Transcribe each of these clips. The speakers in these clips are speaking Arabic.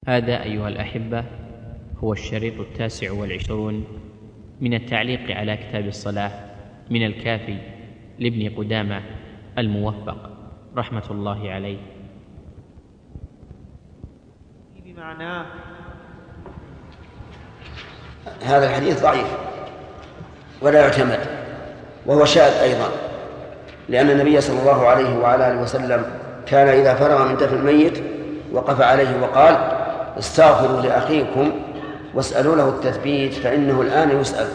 هذا أيها الأحبة هو الشريط 29 من التعليق على كتاب الصلاة من الكافي لابن قدامة الموفق رحمة الله عليه. بمعناه هذا الحديث ضعيف ولا يعتمد، وهو شاذ أيضا، لأن النبي صلى الله عليه وعلى آله وسلم كان إذا فرغ من دفن الميت وقف عليه وقال: استغفروا لأخيكم واسألوا له التثبيت فإنه الآن يسأل.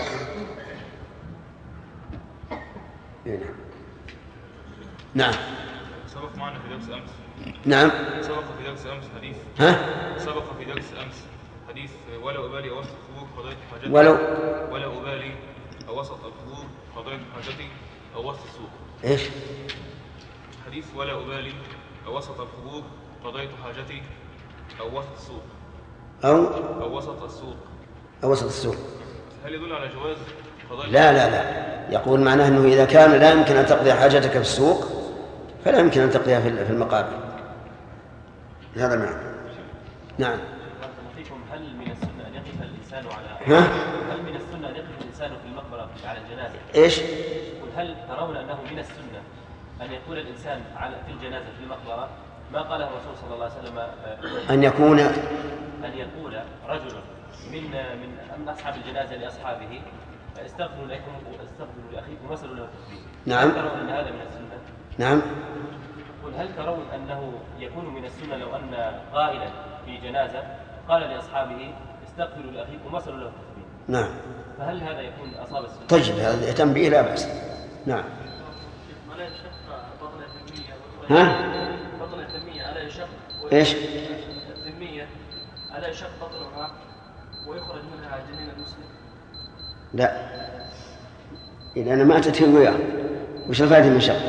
نعم. سبق معنا في درس أمس. نعم. سبق في درس أمس حديث. سبق في درس أمس حديث ولا أبالي أوسط القبور قضيت حاجتي. ولا أبالي أوسط القبور قضيت حاجتي أو وسط السوق. إيش؟ حديث ولا أبالي أوسط القبور قضيت حاجتي أو وسط السوق. أو وسط السوق. أو وسط السوق. هل يدل على جواز قضاء؟ لا. يقول معناه أنه إذا كان لا يمكن أن تقضي حاجتك في السوق فلا يمكن أن تقضيها في المقابر. هذا معنى. نعم. هل من السنة أن يقف الإنسان هل من السنة أن يقف الإنسان في المقبرة على الجنازة؟ إيش؟ هل ترون أنه من السنة أن يقول الإنسان في الجنازة في المقبرة ما قاله الرسول صلى الله عليه وسلم أن يقول رجل من أصحاب الجنازة لأصحابه استغفروا لكم واستغفروا لأخيكم واسألوا له التثبيت. نعم. هل ترون أن هذا من السنة؟ نعم. هل ترون أنه يكون من السنة لو أن قائلا في جنازة قال لأصحابه استغفروا لأخيكم واسألوا له التثبيت؟ نعم. فهل هذا يكون أصاب السنة؟ طيب، هذا يهتم به لا بأس. نعم. ألا يشق بطن الذمية بطن الذمية ألا يشق إيش؟ الذمية ألا يشق بطنها ويخرج منها جنين المسلم؟ لا، إذا أنا ماتت هي وياه وش الفائدة من شق؟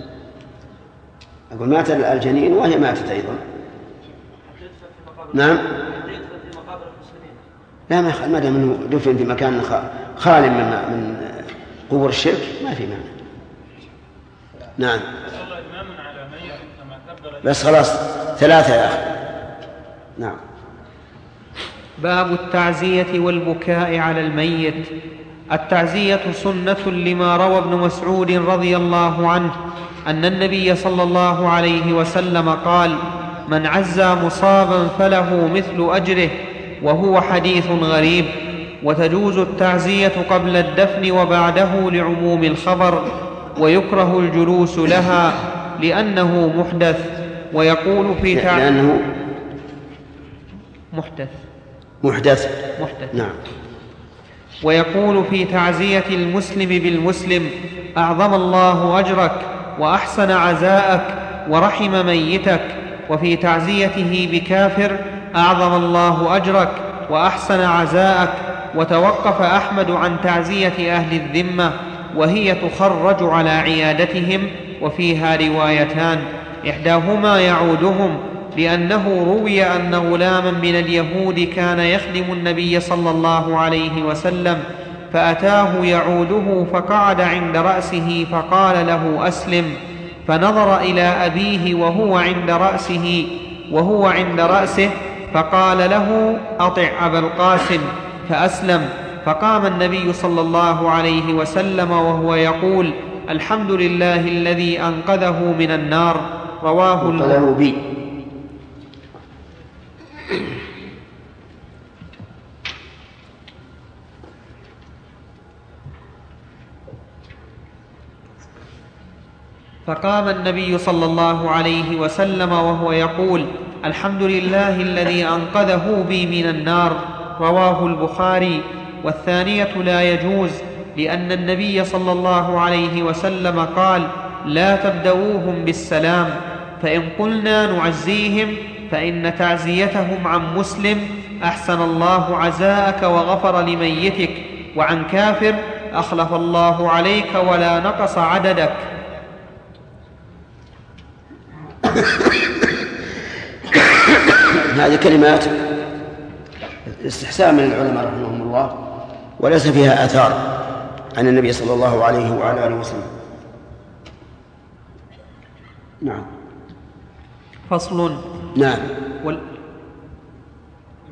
أقول مات الجنين وهي ماتت أيضا. نعم. في مقابر المسلمين. لا، ما دام أنه دفن في مكان خال من قبور الشرك ما في معنى. نعم. بس خلاص 3 يا أخي. نعم. باب التعزية والبكاء على الميت. التعزية سنة لما روى ابن مسعود رضي الله عنه أن النبي صلى الله عليه وسلم قال: من عزى مصابا فله مثل أجره، وهو حديث غريب. وتجوز التعزية قبل الدفن وبعده لعموم الخبر، ويكره الجلوس لها لأنه محدث. ويقول في لأنه محدث. نعم. ويقول في تعزية المسلم بالمسلم: أعظم الله أجرك وأحسن عزاءك ورحم ميتك. وفي تعزيته بكافر: أعظم الله أجرك وأحسن عزاءك. وتوقف أحمد عن تعزية أهل الذمة، وهي تخرج على عيادتهم، وفيها روايتان: إحداهما يعودهم، لأنه روي أن غلاما من اليهود كان يخدم النبي صلى الله عليه وسلم، فأتاه يعوده فقعد عند رأسه فقال له: أسلم. فنظر إلى أبيه وهو عند رأسه فقال له: أطع أبا القاسم، فأسلم. فقام النبي صلى الله عليه وسلم وهو يقول: الحمد لله الذي أنقذه من النار. رواه البخاري. فقام النبي صلى الله عليه وسلم وهو يقول: الحمد لله الذي أنقذه بي من النار. رواه البخاري. والثانية لا يجوز، لأن النبي صلى الله عليه وسلم قال: لا تبدؤوهم بالسلام، فإن قلنا نعزيهم فإن تعزيتهم عن مسلم: أحسن الله عزاءك وغفر لميتك، وعن كافر: أخلف الله عليك ولا نقص عددك. هذه كلمات استحسان من العلماء رحمهم الله، وليس فيها آثار عن النبي صلى الله عليه وعلى آله وسلم. نعم. فصل. نعم.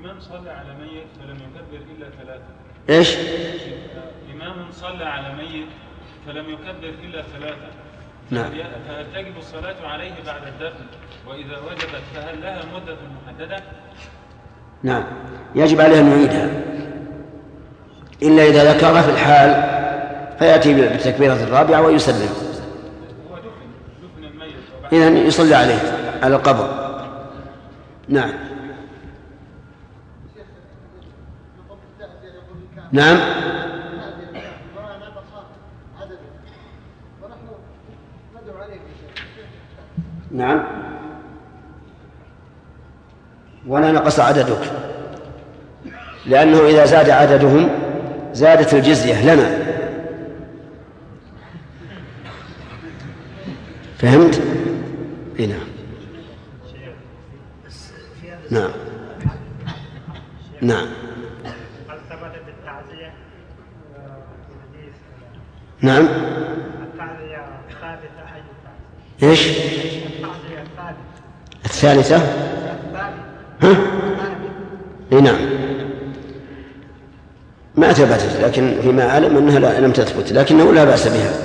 إمام صلى على ميت فلم يكبر إلا 3. إيش؟ إمام صلى على ميت فلم يكبر إلا 3. نعم. فهل تجب الصلاة عليه بعد الدفن؟ وإذا وجبت فهل لها مدة محددة؟ نعم، يجب عليه أن يعيدها إلا إذا ذكرها في الحال فيأتي بالتكبيرة الرابعة ويسلم. هو دفن الميت إذن يصلي عليه على القبر. نعم. نعم. نعم. ولا نقص عددك، لأنه إذا زاد عددهم زادت الجزية لنا. فهمت؟ نعم. نعم. نعم. هل ثبتت التعزية؟ نعم. التعزية الثالثة أي تعزية؟ إيش؟ التعزية الثالثة؟ ها؟ نعم. ما ثبتت، لكن فيما أعلم أنها لم تثبت، لكنه لا بأس بها.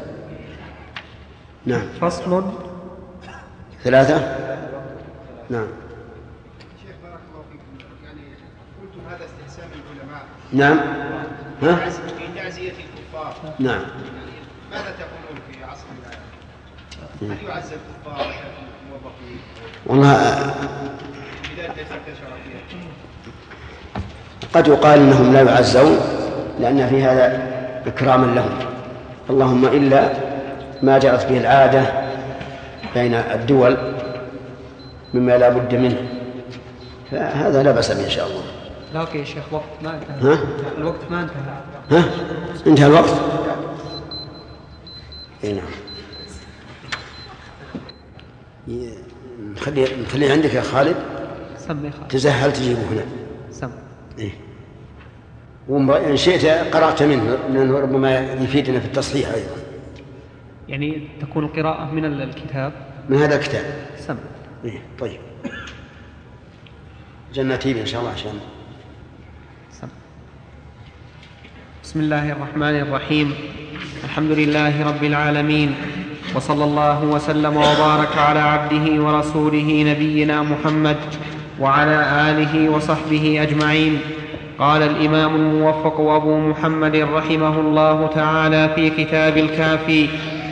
نعم. فصل 3. نعم. شيخ بارك الله فيكم، يعني قلت هذا استحسان العلماء. نعم. ها؟ في تعزية الكفار. نعم. ماذا تقولون في عصرنا؟ هل يعزى الكفار الموظفين؟ والله بذلك تنتشر فيها. قد يقال إنهم لا يعزون لأن في هذا إكراما لهم، اللهم إلا ما جرت به العادة بين الدول مما لا بد منه، فهذا لا بأس به إن شاء الله. لكن يا شيخ وقت ما انتهى. الوقت ما انتهى. انتهى الوقت. نعم. نخليه عندك يا خالد. سمي خالد. تزهل تجيبه هنا. سم. إيه. وإن شئت قرأت منه لأنه ربما يفيدنا في التصحيح أيضا. يعني تكون القراءة من الكتاب. من هذا الكتاب. سم. إيه. طيب. جنتي إن شاء الله عشان. سم. بسم الله الرحمن الرحيم. الحمد لله رب العالمين، وصلى الله وسلم وبارك على عبده ورسوله نبينا محمد وعلى آله وصحبه أجمعين. قال الإمام الموفق أبو محمد رحمه الله تعالى في كتاب الكافي: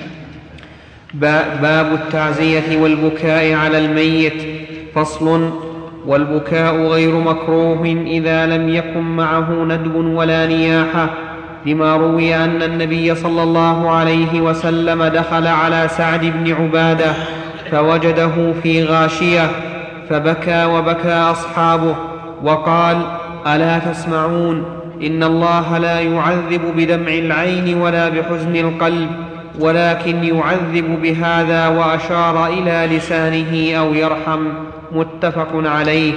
باب التعزية والبكاء على الميت. فصل: والبكاء غير مكروه إذا لم يكن معه ندب ولا نياحة، لما روي أن النبي صلى الله عليه وسلم دخل على سعد بن عبادة فوجده في غاشية فبكى وبكى أصحابه وقال: ألا تسمعون؟ إن الله لا يعذب بدمع العين ولا بحزن القلب، ولكن يعذب بهذا، وأشار إلى لسانه أو يرحم. متفق عليه.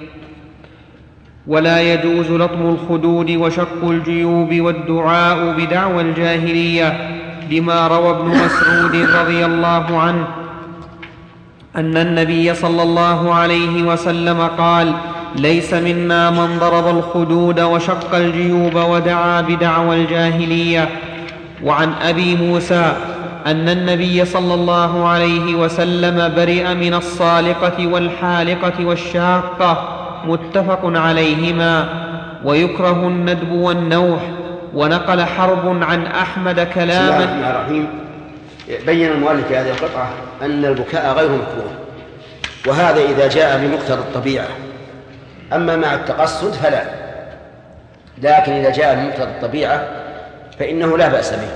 ولا يجوز لطم الخدود وشق الجيوب والدعاء بدعوى الجاهلية، لما روى ابن مسعود رضي الله عنه أن النبي صلى الله عليه وسلم قال: ليس منا من ضرب الخدود وشق الجيوب ودعا بدعوى الجاهلية. وعن أبي موسى أن النبي صلى الله عليه وسلم برئ من الصالقة والحالقة والشاقة. متفق عليهما. ويكره الندب والنوح. ونقل حرب عن أحمد كلاما. بسم الله الرحمن الرحيم. بين المؤلف في هذه القطعة أن البكاء غير مكروه، وهذا إذا جاء بمقتضى الطبيعة، أما مع التقصد فلا، لكن إذا جاء بمقتضى الطبيعة فإنه لا بأس به،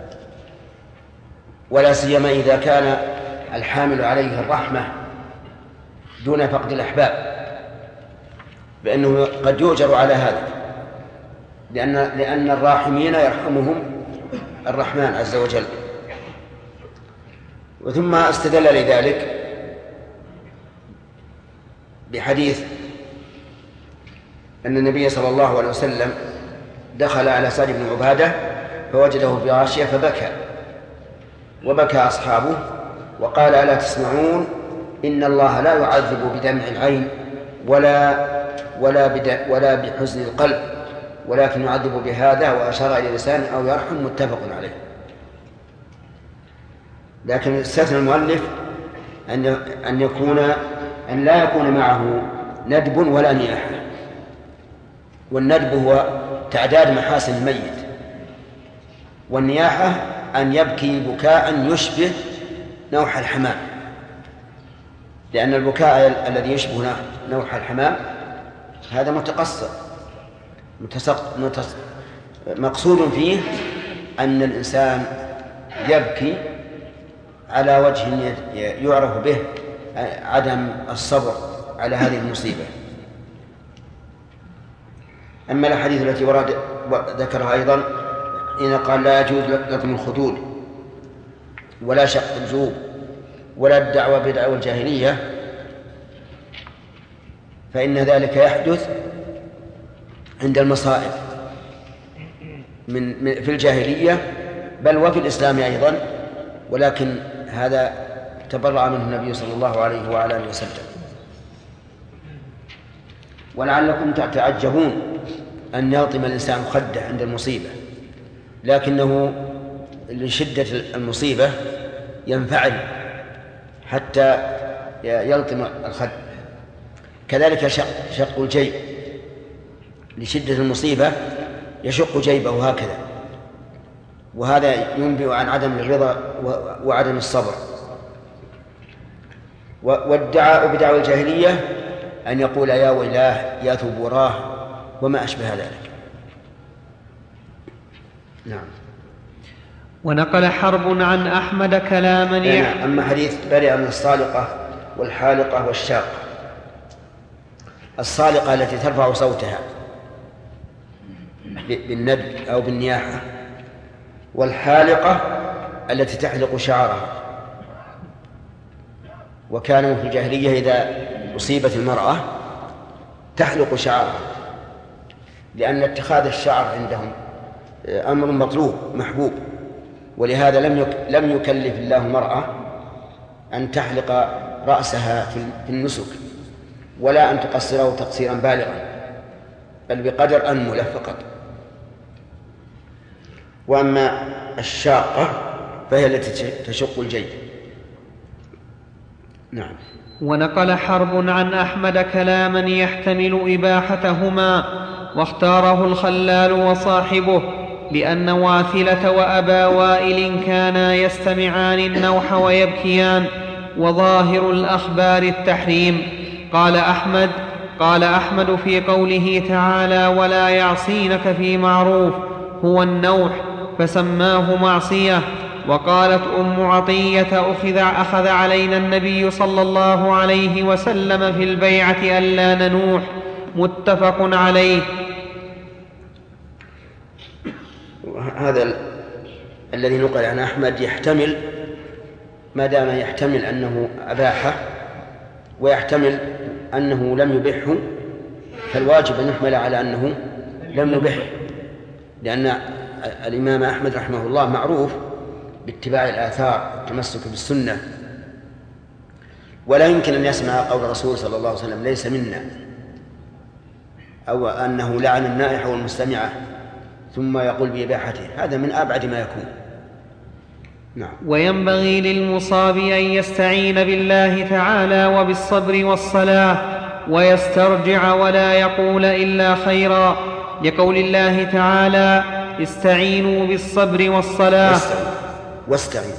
ولا سيما إذا كان الحامل عليه الرحمة دون فقد الأحباب، بأنه قد يؤجر على هذا، لأن الراحمين يرحمهم الرحمن عز وجل. وثم استدل لذلك بحديث أن النبي صلى الله عليه وسلم دخل على سعد بن عبادة فوجده في غاشية فبكى وبكى أصحابه وقال: ألا تسمعون؟ إن الله لا يعذب بدمع العين ولا بحزن القلب، ولكن يعذب بهذا، وأشار إلى لسانه أو يرحم، متفق عليه. لكن استثنى المؤلف أن لا يكون معه ندب ولا نياحة. والندب هو تعداد محاسن الميت، والنياحة أن يبكي بكاء يشبه نوح الحمام، لأن البكاء الذي يشبه نوح الحمام هذا متقصر مقصود فيه أن الإنسان يبكي على وجه يعرف به عدم الصبر على هذه المصيبة. أما الحديث التي ورد ذكرها أيضا إن قال لا يجوز لكم الخدود ولا شق الجيوب ولا الدعوة بدعوى الجاهلية، فإن ذلك يحدث عند المصائب في الجاهلية بل وفي الإسلام أيضا، ولكن هذا تبرأ منه النبي صلى الله عليه وعلى آله وسلم. ولعلكم تعجبون أن يلطم الإنسان خده عند المصيبة، لكنه لشدة المصيبة ينفعل حتى يلطم الخد. كذلك شق الجيب، لشدة المصيبة يشق جيبه هكذا، وهذا ينبئ عن عدم الرضا وعدم الصبر. والدعاء بدعوى الجاهلية أن يقول يا ويلاه يا ثبوراه وما أشبه ذلك. نعم. ونقل حرب عن أحمد كلاما أما حديث برئ من الصالقة والحالقة والشاقة. الصالقة التي ترفع صوتها بالندب أو بالنياحة، والحالقة التي تحلق شعرها. وكانوا في الجاهلية إذا أصيبت المرأة تحلق شعرها، لأن اتخاذ الشعر عندهم أمر مطلوب محبوب، ولهذا لم يكلف الله المرأة أن تحلق رأسها في النسك، ولا أن تقصره تقصيرا بالغا، بل بقدر أنملة فقط. وأما الشاقة فهي التي تشق الجيب. نعم. ونقل حرب عن أحمد كلاما يحتمل إباحتهما، واختاره الخلال وصاحبه، لأن واثلة وأبا وائل كانا يستمعان النوح ويبكيان، وظاهر الأخبار التحريم. قال أحمد في قوله تعالى ولا يعصينك في معروف هو النوح، فسماه معصية. وقالت أم عطية أخذ علينا النبي صلى الله عليه وسلم في البيعة ألا ننوح، متفق عليه. هذا الذي نقل عن أحمد يحتمل، ما دام يحتمل أنه أباحه ويحتمل أنه لم يبحه، فالواجب أن يحمل على أنه لم يبحه، لأن الإمام أحمد رحمه الله معروف باتباع الآثار والتمسك بالسنة، ولا يمكن أن يسمع قول الرسول صلى الله عليه وسلم ليس منا، أو أنه لعن النائح والمستمعة ثم يقول بإباحته، هذا من أبعد ما يكون. نعم. وينبغي للمصاب أن يستعين بالله تعالى وبالصبر والصلاة، ويسترجع ولا يقول إلا خيرا، لقول الله تعالى استعينوا بالصبر والصلاة. واستعين.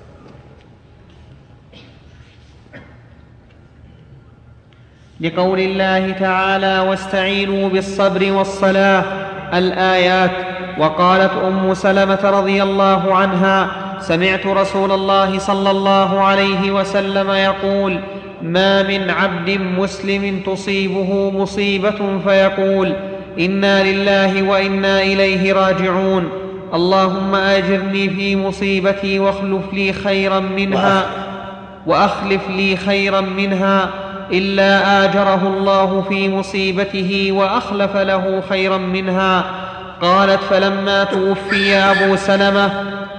لقول الله تعالى واستعينوا بالصبر والصلاة الآيات. وقالت أم سلمة رضي الله عنها سمعت رسول الله صلى الله عليه وسلم يقول ما من عبد مسلم تصيبه مصيبة فيقول إنا لله وإنا إليه راجعون، اللهم أجرني في مصيبتي واخلف لي خيرا منها إلا آجره الله في مصيبته وأخلف له خيرا منها. قالت فلما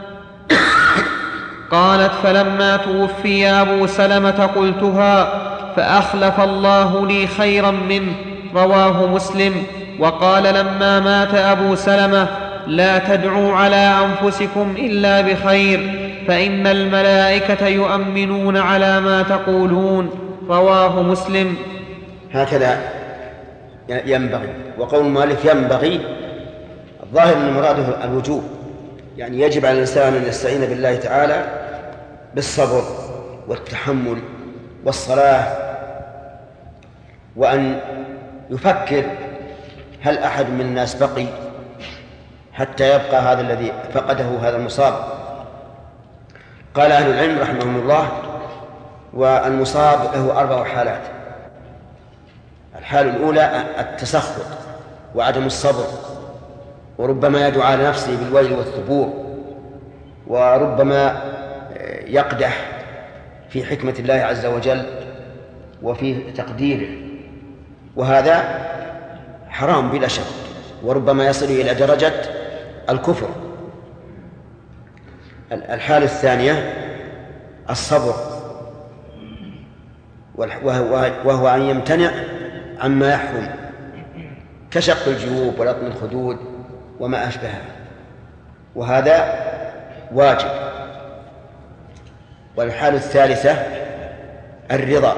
توفي أبو سلمة قلتها، فأخلف الله لي خيرا منه. رواه مسلم. وقال لما مات أبو سلمة: لا تدعوا على أنفسكم إلا بخير، فإن الملائكة يؤمنون على ما تقولون. رواه مسلم. هكذا ينبغي. وقول المؤلف ينبغي، الظاهر أن مراده الوجوب، يعني يجب على الإنسان أن يستعين بالله تعالى بالصبر والتحمل والصلاة، وأن يفكر هل أحد من الناس بقي حتى يبقى هذا الذي فقده هذا المصاب. قال أهل العلم رحمهم الله: والمصاب له 4 حالات. الحالة الأولى التسخط وعدم الصبر، وربما يدعو على نفسه بالويل والثبور، وربما يقدح في حكمة الله عز وجل وفي تقديره، وهذا حرام بلا شك، وربما يصل إلى درجة الكفر. الحالة الثانية الصبر، وهو أن يمتنع عما يحرم كشق الجيوب ولطم الخدود وما أشبهه، وهذا واجب. والحالة الثالثة الرضا،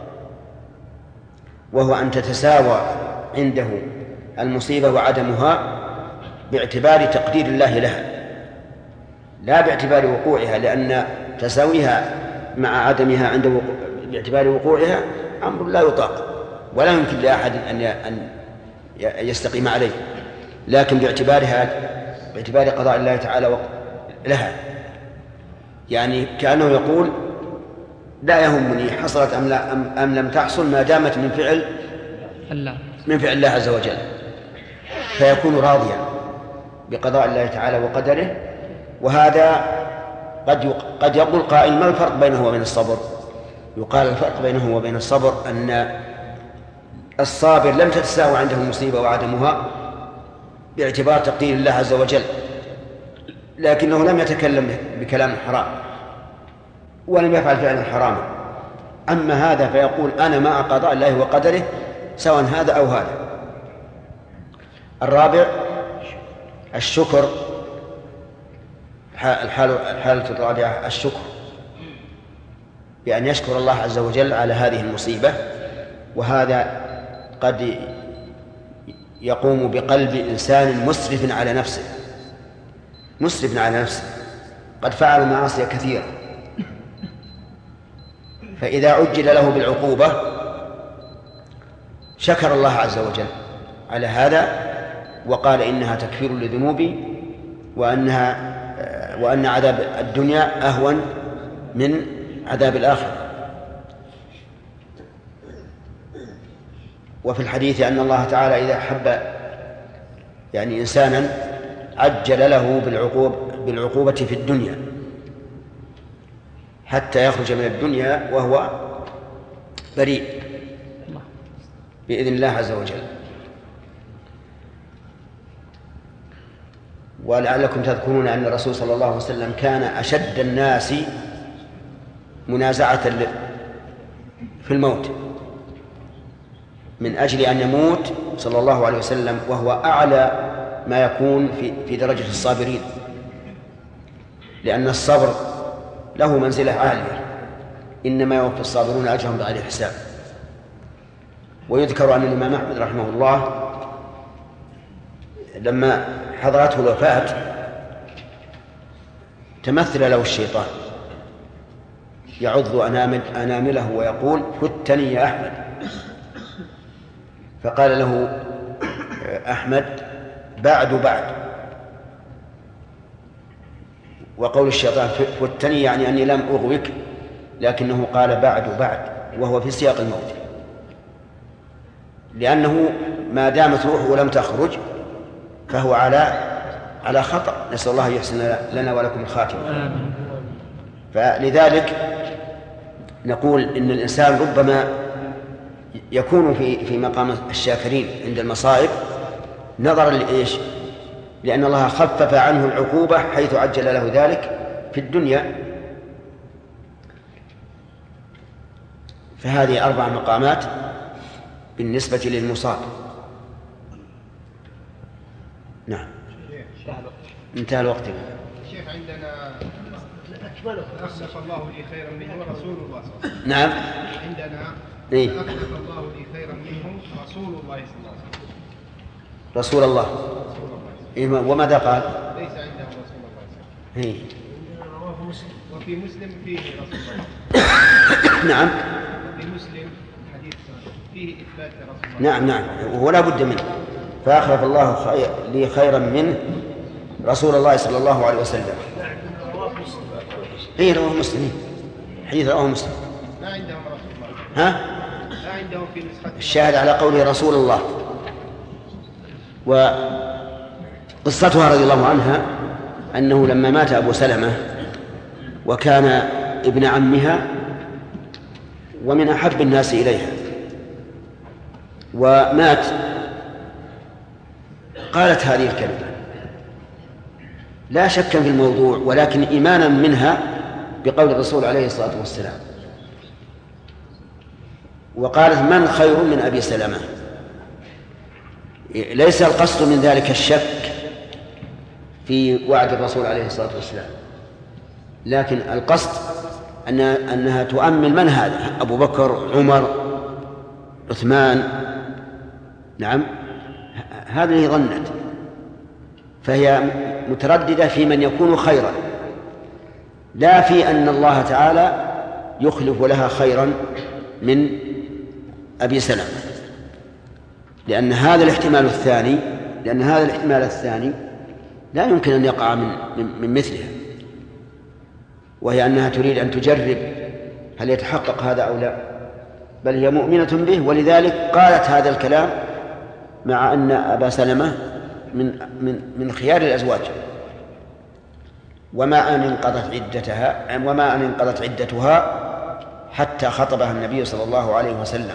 وهو أن تتساوى عنده المصيبة وعدمها باعتبار تقدير الله لها، لا باعتبار وقوعها، لأن تساويها مع عدمها عنده باعتبار وقوعها أمر لا يطاق ولا يمكن لأحد أن يستقيم عليه، لكن باعتبار قضاء الله تعالى لها. يعني كأنه يقول: لا يهمني حصلت أم لم تحصل ما دامت من فعل الله عز وجل، فيكون راضيا بقضاء الله تعالى وقدره. وهذا قد يقول قائل: ما الفرق بينه وبين الصبر؟ يقال: الفرق بينه وبين الصبر أن الصابر لم تتساوى عنده المصيبة وعدمها باعتبار تقدير الله عز وجل، لكنه لم يتكلم بكلام حرام ولم يفعل فعلا حراما. أما هذا فيقول: أنا مع قضاء الله وقدره سواء هذا أو هذا. الرابع الشكر. الحالة الرابعة الشكر، بأن يشكر الله عز وجل على هذه المصيبة، وهذا قد يقوم بقلب إنسان مسرف على نفسه قد فعل معاصي كثيرة، فإذا عجل له بالعقوبة شكر الله عز وجل على هذا وقال: إنها تكفير لذنوبي، وأن عذاب الدنيا أهون من عذاب الآخرة. وفي الحديث أن الله تعالى إذا حب إنسانا عجل له بالعقوبة في الدنيا حتى يخرج من الدنيا وهو بريء بإذن الله عز وجل. ولعلكم تذكرون أن الرسول صلى الله عليه وسلم كان أشد الناس منازعة في الموت، من أجل أن يموت صلى الله عليه وسلم وهو أعلى ما يكون في درجة الصابرين، لأن الصبر له منزلة عالية، إنما يوفى الصابرون أجرهم بغير حساب. ويذكر أن الإمام أحمد رحمه الله لما حضرته الوفاة تمثل له الشيطان يعض أنامله ويقول: فتني يا أحمد. فقال له أحمد: بعد. وقول الشيطان فتني يعني أني لم أغوك، لكنه قال بعد، وهو في سياق الموت، لأنه ما دامت روحه ولم تخرج فهو على خطأ. نسأل الله يحسن لنا ولكم الخاتمة. فلذلك نقول إن الإنسان ربما يكون في مقام الشاكرين عند المصائب نظرا لإيش؟ لأن الله خفف عنه العقوبة حيث عجل له ذلك في الدنيا. فهذه 4 مقامات بالنسبة للمصاب. نعم. انتهى الوقت. الشيخ عندنا أخلف الله لي خيرا منه رسول الله صلى الله عليه وسلم. نعم. عندنا أخلف الله لي خيرا منه رسول الله صلى الله عليه وسلم. رسول الله. وماذا قال؟ ليس عنده رسول الله صلى الله عليه وسلم. وفي مسلم فيه رسول الله. نعم. في مسلم حديث فيه إثبات رسول الله. نعم ولا بد منه. فأخلف الله لي خيرا منه رسول الله صلى الله عليه وسلم. رواه مسلم. حديث رواه مسلم. لا عندهم رسول الله. لا عندهم في نسخة. الشاهد على قوله رسول الله. وقصتها رضي الله عنها أنه لما مات أبو سلمة وكان ابن عمها ومن أحب الناس إليها ومات، قالت هذه الكلمة لا شك في الموضوع، ولكن إيمانا منها بقول الرسول عليه الصلاة والسلام، وقالت من خير من أبي سلمة. ليس القصد من ذلك الشك في وعد الرسول عليه الصلاة والسلام، لكن القصد أنها تؤمل من هذا، أبو بكر، عمر، عثمان. نعم، هذه ظنت، فهي مترددة في من يكون خيرا، لا في أن الله تعالى يخلف لها خيرا من أبي سلمة، لأن هذا الاحتمال الثاني لا يمكن أن يقع من مثلها، وهي أنها تريد أن تجرب هل يتحقق هذا أو لا، بل هي مؤمنة به، ولذلك قالت هذا الكلام مع أن أبا سلمة من خيار الأزواج. وما أن انقضت عدتها حتى خطبها النبي صلى الله عليه وسلم،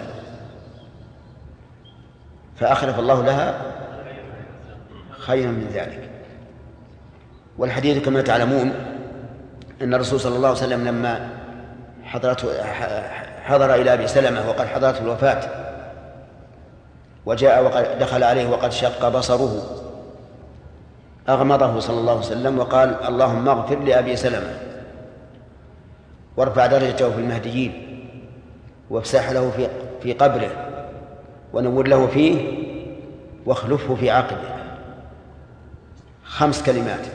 فأخلف الله لها خيرا من ذلك. والحديث كما تعلمون أن الرسول صلى الله عليه وسلم لما حضر إلى أبي سلمة وقد حضرته الوفاة، وجاء وقد دخل عليه وقد شق بصره، أغمضه صلى الله عليه وسلم وقال اللهم اغفر لأبي سلمة وارفع درجته في المهديين وافسح له في قبره ونور له فيه واخلفه في عقبه. 5 كلمات.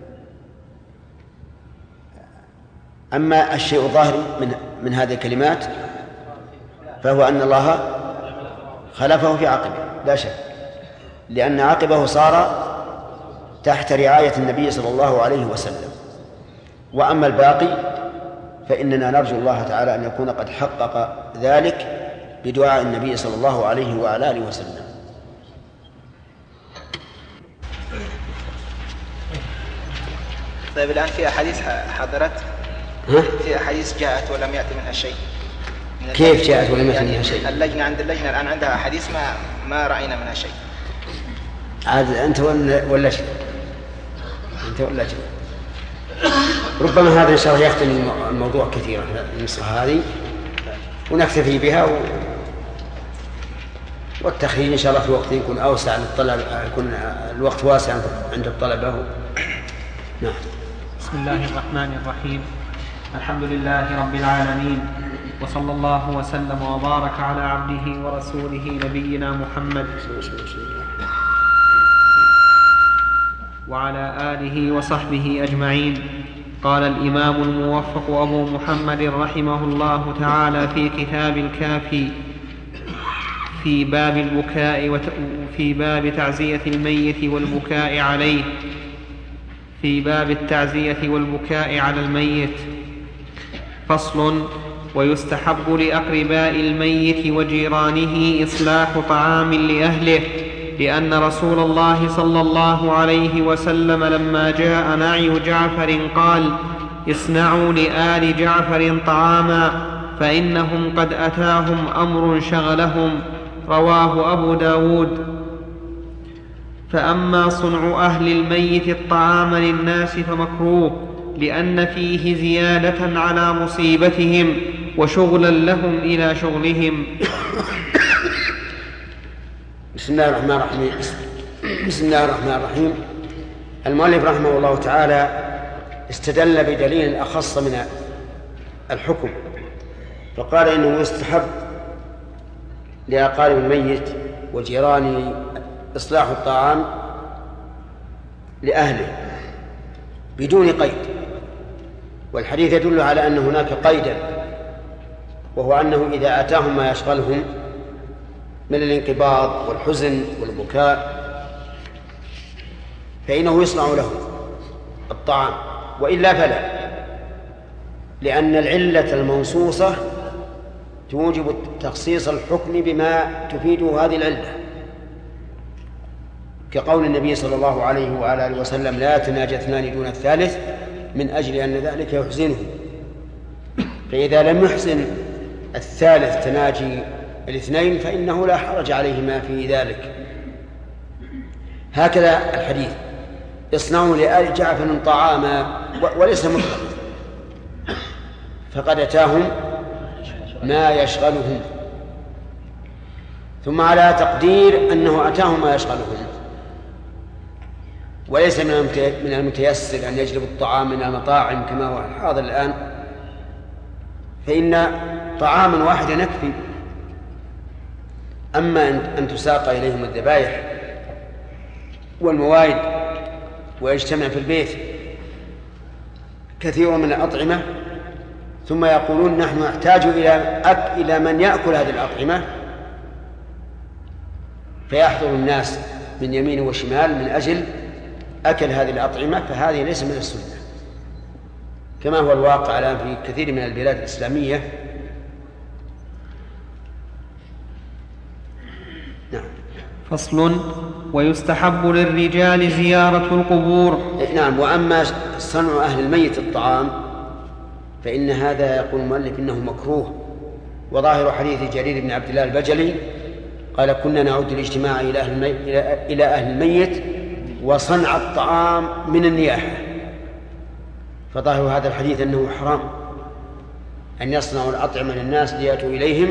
أما الشيء الظاهر من هذه الكلمات فهو أن الله خلفه في عقبه لا شك، لأن عقبه صار تحت رعاية النبي صلى الله عليه وسلم. وأما الباقي فإننا نرجو الله تعالى أن يكون قد حقق ذلك بدعاء النبي صلى الله عليه وعلى آله وسلم. طيب الآن في أحاديث حضرت، في أحاديث جاءت ولم يأتي منها شيء. كيف جاءت ولم يأتي منها شيء؟ اللجنة الآن عندها أحاديث ما رأينا منها شيء. عاد أنت ولا شيء؟ ربما هذا إن شاء الله يختم الموضوع كثيرا، النسخة هذه ونكتفي بها والتخريج إن شاء الله في وقت يكون أوسع للطلبة، يكون الوقت واسع عند الطلبة. نعم. بسم الله الرحمن الرحيم. الحمد لله رب العالمين، وصلى الله وسلم وبارك على عبده ورسوله نبينا محمد وعلى آله وصحبه أجمعين. قال الإمام الموفق أبو محمد رحمه الله تعالى في كتاب الكافي في باب البكاء في باب تعزية الميت والبكاء عليه، في باب التعزية والبكاء على الميت. فصل: ويستحب لأقرباء الميت وجيرانه إصلاح طعام لأهله، لأن رسول الله صلى الله عليه وسلم لما جاء نعي جعفر قال: اصنعوا لآل جعفر طعاما فإنهم قد أتاهم أمر شغلهم. رواه أبو داود. فأما صنع أهل الميت الطعام للناس فمكروه، لأن فيه زيادة على مصيبتهم، وشغلا لهم إلى شغلهم. بسم الله الرحمن الرحيم. المؤلف رحمه الله تعالى استدل بدليل أخص من الحكم، فقال إنه يستحب لأقارب الميت وجيرانه إصلاح الطعام لأهله بدون قيد، والحديث يدل على أن هناك قيدا، وهو أنه إذا أتاهم ما يشغلهم من الانقباض والحزن والبكاء فإنه يصنع لهم الطعام، وإلا فلا، لأن العلة المنصوصة توجب تخصيص الحكم بما تفيده هذه العلة، كقول النبي صلى الله عليه وعلى آله وسلم: لا يتناجى اثنان دون الثالث، من أجل أن ذلك يحزنه. فإذا لم يحزن الثالث تناجي الاثنين فإنه لا حرج عليهما في ذلك. هكذا الحديث: اصنعوا لآل جعفر طعاما، وليس مطلقا، فقد أتاهم ما يشغلهم، ثم على تقدير أنه أتاهم ما يشغلهم، وليس من المتيسر أن يجلب الطعام من المطاعم كما هو الحاضر الآن، فإن طعاما واحدا يكفي. أما أن تساق إليهم الذبائح والموائد ويجتمع في البيت كثير من الأطعمة ثم يقولون نحن نحتاج إلى من يأكل هذه الأطعمة، فيحضر الناس من يمين وشمال من أجل أكل هذه الأطعمة، فهذه ليس من السنة، كما هو الواقع الآن في كثير من البلاد الإسلامية. نعم. فصل: ويستحب للرجال زيارة القبور. نعم. وأما صنع أهل الميت الطعام فإن هذا يقول المؤلف إنه مكروه، وظاهر حديث جرير بن عبد الله البجلي قال: كنا نعود الاجتماع إلى أهل الميت وصنع الطعام من النياحة. فظاهر هذا الحديث أنه حرام أن يصنعوا الأطعمة للناس ليأتوا إليهم،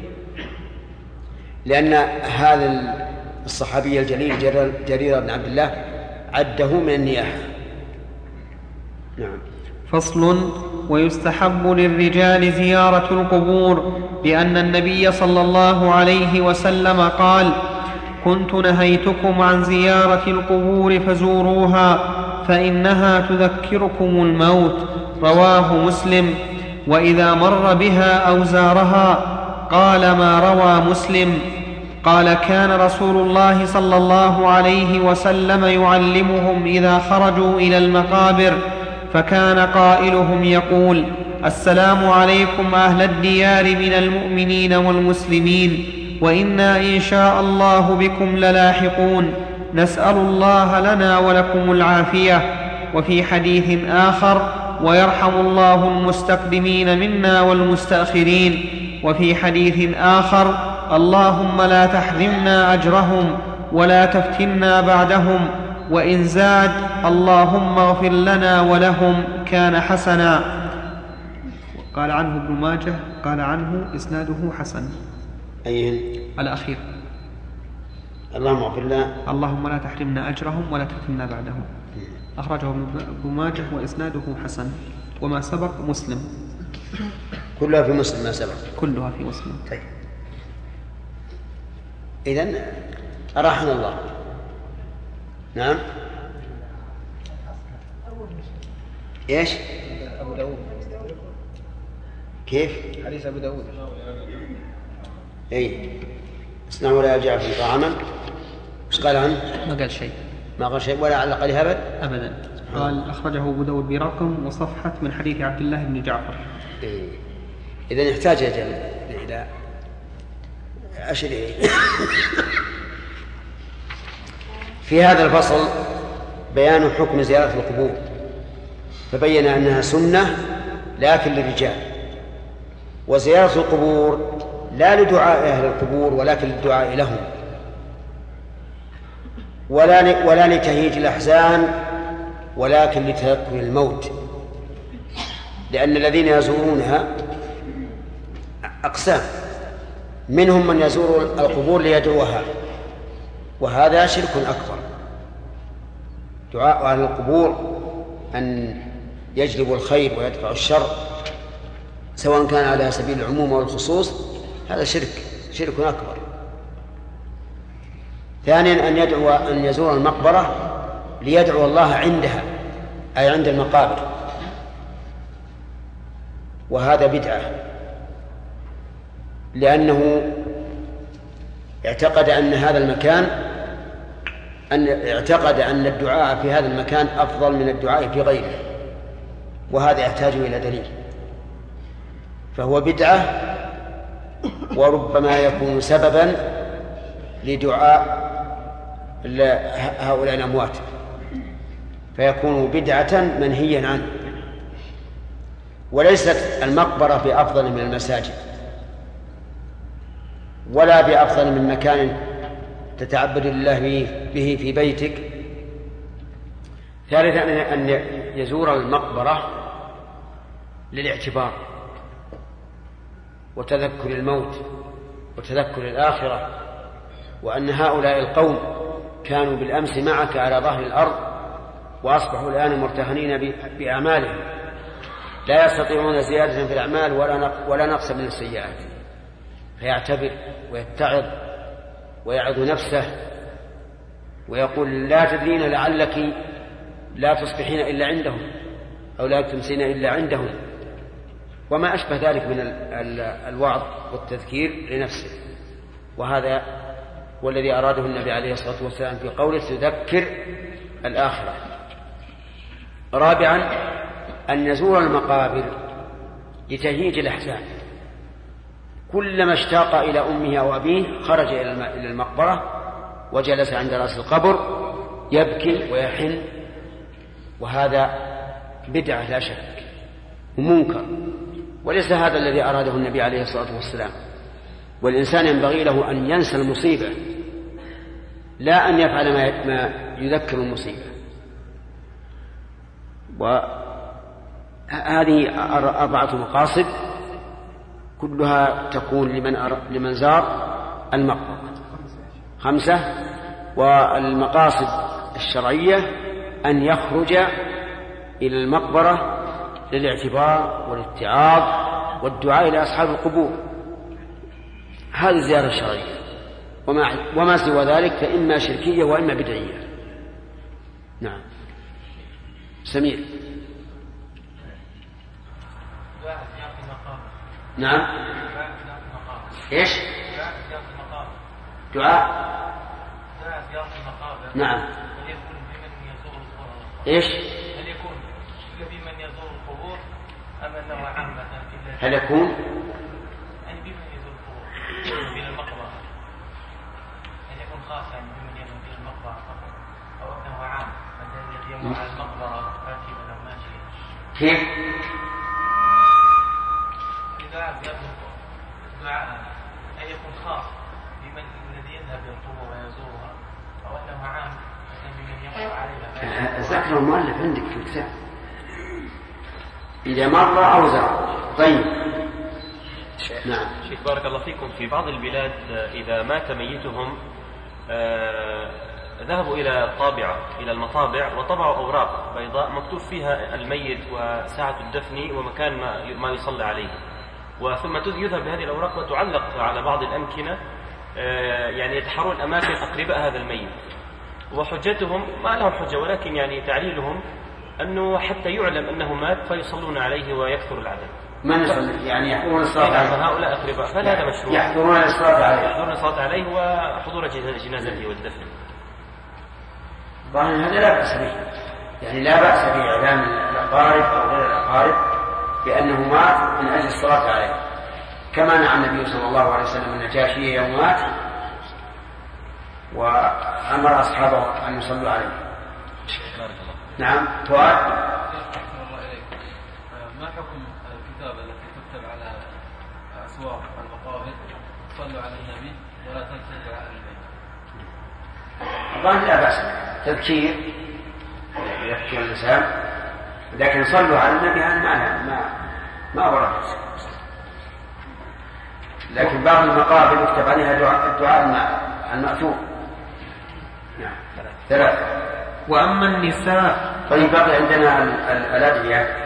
لأن هذا الصحابي الجليل جرير بن عبد الله عده من النياحة. نعم. فصل: ويستحب للرجال زيارة القبور، لأن النبي صلى الله عليه وسلم قال: كنت نهيتكم عن زيارة القبور فزوروها فإنها تذكركم الموت. رواه مسلم. وإذا مر بها أو زارها قال ما روى مسلم. قال: كان رسول الله صلى الله عليه وسلم يعلمهم إذا خرجوا إلى المقابر، فكان قائلهم يقول: السلام عليكم أهل الديار من المؤمنين والمسلمين، وإنا إن شاء الله بكم للاحقون، نسأل الله لنا ولكم العافية. وفي حديث آخر: ويرحم الله المستقدمين منا والمستأخرين. وفي حديث آخر: اللهم لا تحرمنا أجرهم ولا تفتنا بعدهم، وإن زاد: اللهم اغفر لنا ولهم، كان حسنا. قال عنه ابن ماجه قال عنه إسناده حسن. أيهن؟ الأخير: اللهم اغفر لنا، اللهم لا تحرمنا أجرهم ولا تفتنا بعدهم. أخرجه ابن ماجه وإسناده حسن. وما سبق مسلم. كلها في مسلم. ما سبق كلها في مسلم. طيب. إذن أرحنا الله. نعم. إيش؟ أبو داود. كيف؟ حديث أبو داود. أي اصنعوا لا جعفر طعاما. إيش قال عنه؟ ما قال شيء. ما قال شيء ولا علق عليه أبدا. قال: أخرجه أبو داود برقم وصفحة من حديث عبد الله بن جعفر. إيه. إذن يحتاج إلى أشري. في هذا الفصل بيان حكم زيارة القبور، فبين أنها سنة لكن للرجال، وزيارة القبور لا لدعاء أهل القبور ولكن للدعاء لهم، ولا لتهييج الأحزان ولكن لتذكر الموت، لأن الذين يزورونها أقسام، منهم من يزور القبور ليدعوها، وهذا شرك أكبر. دعاء أهل القبور أن يجلبوا الخير ويدفعوا الشر سواء كان على سبيل العموم والخصوص، هذا شرك أكبر. ثانيا أن يزور المقبرة ليدعو الله عندها، أي عند المقابر، وهذا بدعة، لأنه اعتقد أن الدعاء في هذا المكان أفضل من الدعاء في غيره، وهذا يحتاج إلى دليل، فهو بدعة، وربما يكون سببا لدعاء هؤلاء الأموات، فيكون بدعة منهيا عنه. وليست المقبرة بأفضل من المساجد، ولا بأفضل من مكان تتعبد لله به في بيتك. ثالثا أن يزور المقبرة للاعتبار وتذكر الموت وتذكر الآخرة، وأن هؤلاء القوم كانوا بالأمس معك على ظهر الأرض وأصبحوا الآن مرتهنين بأعمالهم، لا يستطيعون زيادة في الأعمال ولا نقص من السيئات، فيعتبر ويتعظ ويعظ نفسه ويقول لا تدرين لعلك لا تصبحين إلا عندهم أو لا تمسين إلا عندهم، وما أشبه ذلك من الوعظ والتذكير لنفسه. وهذا هو الذي أراده النبي عليه الصلاة والسلام في قوله تذكر الآخرة. رابعا أن يزور المقابر لتهييج الأحزان، كلما اشتاق إلى أمه أو أبيه خرج إلى المقبرة وجلس عند رأس القبر يبكي ويحن، وهذا بدعة لا شك ومنكر، وليس هذا الذي أراده النبي عليه الصلاة والسلام. والإنسان ينبغي له أن ينسى المصيبة، لا أن يفعل ما يذكر المصيبة. وهذه 4 مقاصد كلها تكون لمن زار المقبرة. 5. والمقاصد الشرعية أن يخرج إلى المقبرة للاعتبار والاتعاظ والدعاء إلى أصحاب القبور، هذه الزيارة الشرعية، وما سوى ذلك فإما شركية وإما بدعية. نعم. سمير. نعم. إيش؟ دعاء زيارة المقابر. نعم. هل يكون بمن يزور القبور؟ إيش؟ هل يكون بمن يزور القبور أم أنه عامة؟ هل يكون؟ يعني بمن يزور القبور من المقبرة؟ هل يكون خاصا بمن يزور إلى المقبرة فقط أو أنه عام مثلا الذي يمر على المقبرة راكبا أو ماشيا؟ كيف؟ دعاء زيارة القبور دعاء هل يكون خاص بمن الذي يذهب إلى القبور ويزورها أو أنه عام مثلا بمن يمر عليها؟ ذكر المؤلف عندك في الكتاب إذا مر أو زار. طيب. نعم. شيخ بارك الله فيكم، في بعض البلاد إذا مات ميتهم ذهبوا إلى الطابعة إلى المطابع وطبعوا أوراق بيضاء مكتوب فيها الميت وساعة الدفن ومكان ما يصلى عليه، وثم يذهب بهذه الأوراق وتعلق على بعض الأمكنة، يعني يتحرون أماكن أقرباء هذا الميت، وحجتهم ما لهم حجة ولكن يعني تعليلهم أنه حتى يعلم أنه مات فيصلون عليه ويكثر العدد. من يصلي؟ يعني يحضرون الصلاة عليه. هؤلاء أقرباء، فهل هذا مشروع؟ يحضرون الصلاة عليه. يحضرون الصلاة عليه وحضور جنازته والدفن. طبعا هذا لا بأس به، يعني لا بأس بإعلام الأقارب أو غير الأقارب بأنه مات من أجل الصلاة عليه، كما نعى النبي صلى الله عليه وسلم النجاشي يوم مات وأمر أصحابه أن يصلوا عليه. نعم. فؤاد. ما حكم الكتابة التي تكتب على أسواق المقابر صلوا على النبي ولا تنسوا على النبي؟ طبعا لا بأس، تذكير يذكر الإنسان، لكن صلوا على النبي ما ورد. لكن بعض المقابر يكتب عليها الدعاء المأثور. نعم 3. وأما النساء. طيب بقي عندنا الأدعية.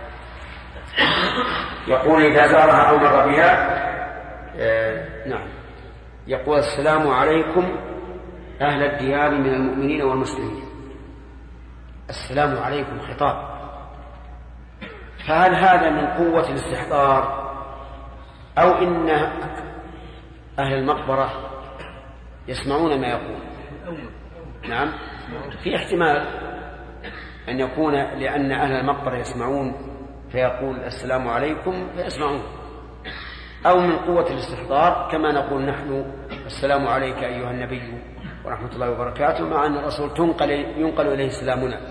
يقول إذا زارها أو مر بها نعم يقول السلام عليكم أهل الديار من المؤمنين والمسلمين. السلام عليكم خطاب، فهل هذا من قوة الاستحضار أو إن أهل المقبرة يسمعون ما يقول؟ نعم في احتمال أن يكون لأن أهل المقبرة يسمعون فيقول السلام عليكم فيسمعون، أو من قوة الاستحضار كما نقول نحن السلام عليك أيها النبي ورحمة الله وبركاته، مع أن الرسول ينقل إليه سلامنا.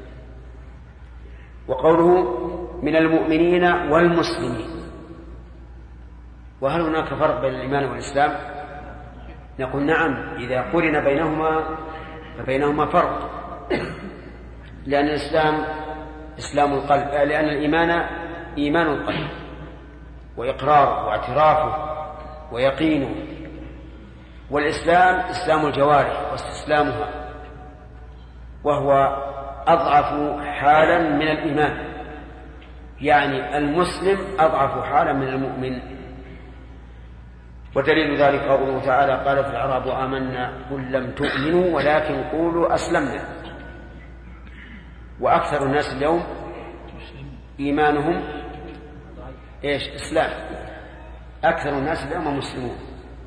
وقوله من المؤمنين والمسلمين، وهل هناك فرق بين الإيمان والإسلام؟ نقول نعم، إذا قرن فبينهما فرق، لأن الإسلام إسلام القلب، لأن الإيمان إيمان القلب وإقراره واعترافه ويقينه، والإسلام إسلام الجوارح واستسلامها، وهو أضعف حالا من الإيمان، يعني المسلم أضعف حالا من المؤمن. ودليل ذلك قوله تعالى قالت الأعراب آمنا قل لم تؤمنوا ولكن قولوا أسلمنا. وأكثر الناس اليوم إيمانهم إسلام، أكثر الناس اليوم مسلمون،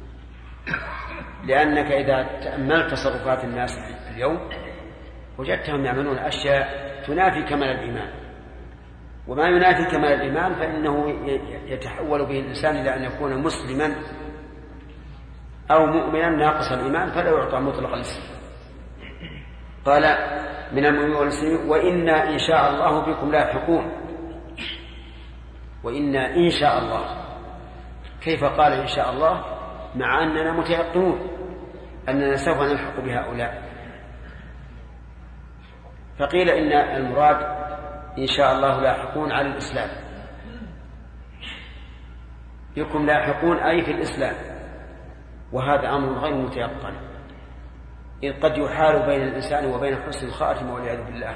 لأنك إذا تأملت تصرفات الناس اليوم وجدتهم يعملون أشياء تنافي كمال الإيمان، وما ينافي كمال الإيمان فإنه يتحول به الإنسان إلى أن يكون مسلما أو مؤمنا ناقص الإيمان فلا يعطى مطلق الإسلام. قال من المؤمنين والمسلمين وإنا إن شاء الله بكم لاحقون. وإنا إن شاء الله، كيف قال إن شاء الله مع أننا متيقنون أننا سوف نلحق بهؤلاء؟ فقيل إن المراد إن شاء الله لاحقون على الإسلام، بكم لاحقون أي في الإسلام، وهذا أمر غير متيقن، إذ قد يحال بين الإنسان وبين حسن الخاتمة والعياذ بالله.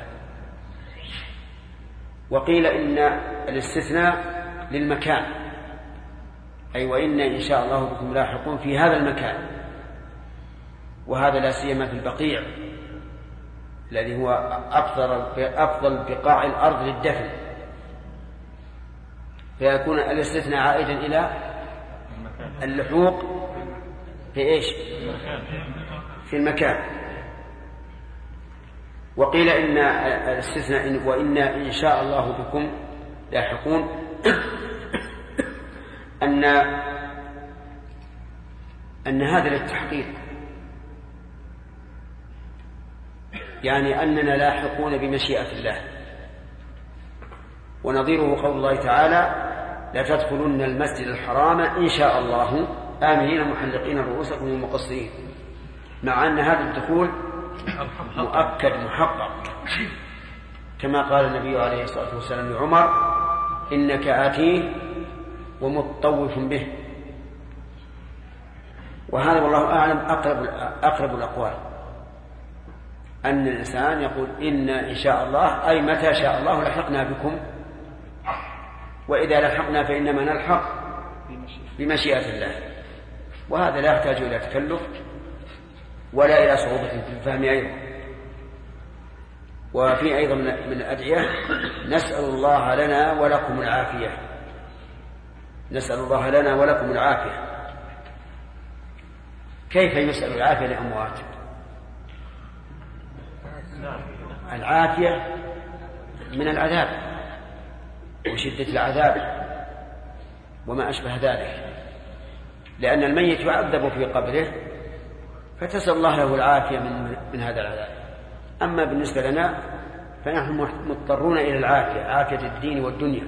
وقيل إن الاستثناء للمكان، أي وإن إن شاء الله بكم لاحقون في هذا المكان، وهذا لا سيما في البقيع الذي هو أفضل بقاع الأرض للدفن، فيكون الاستثناء عائدا إلى اللحوق في إيش؟ في المكان. وقيل إن الاستثناء وإنا إن شاء الله بكم لاحقون أن هذا للتحقيق، يعني أننا لاحقون بمشيئة الله. ونظيره قول الله تعالى لا تدخلن المسجد الحرام إن شاء الله آمنين محلقين رؤوسكم ومقصرين، مع أن هذا الدخول مؤكد محقق، كما قال النبي عليه الصلاة والسلام لعمر إنك آتيه ومطوف به. وهذا والله أعلم أقرب الأقوال، أن الإنسان يقول إن شاء الله أي متى شاء الله لحقنا بكم، وإذا لحقنا فإنما نلحق بمشيئة الله، وهذا لا يحتاج إلى تكلف ولا إلى صعوبة في الفهم أيضا. وفي أيضا من الأدعية نسأل الله لنا ولكم العافية، نسأل الله لنا ولكم العافية. كيف يسأل العافية لأموات؟ العافية من العذاب وشدة العذاب وما أشبه ذلك، لأن الميت يعذب في قبره فتسأل الله له العافية من هذا العذاب. أما بالنسبة لنا فنحن مضطرون إلى العافية، عافية الدين والدنيا،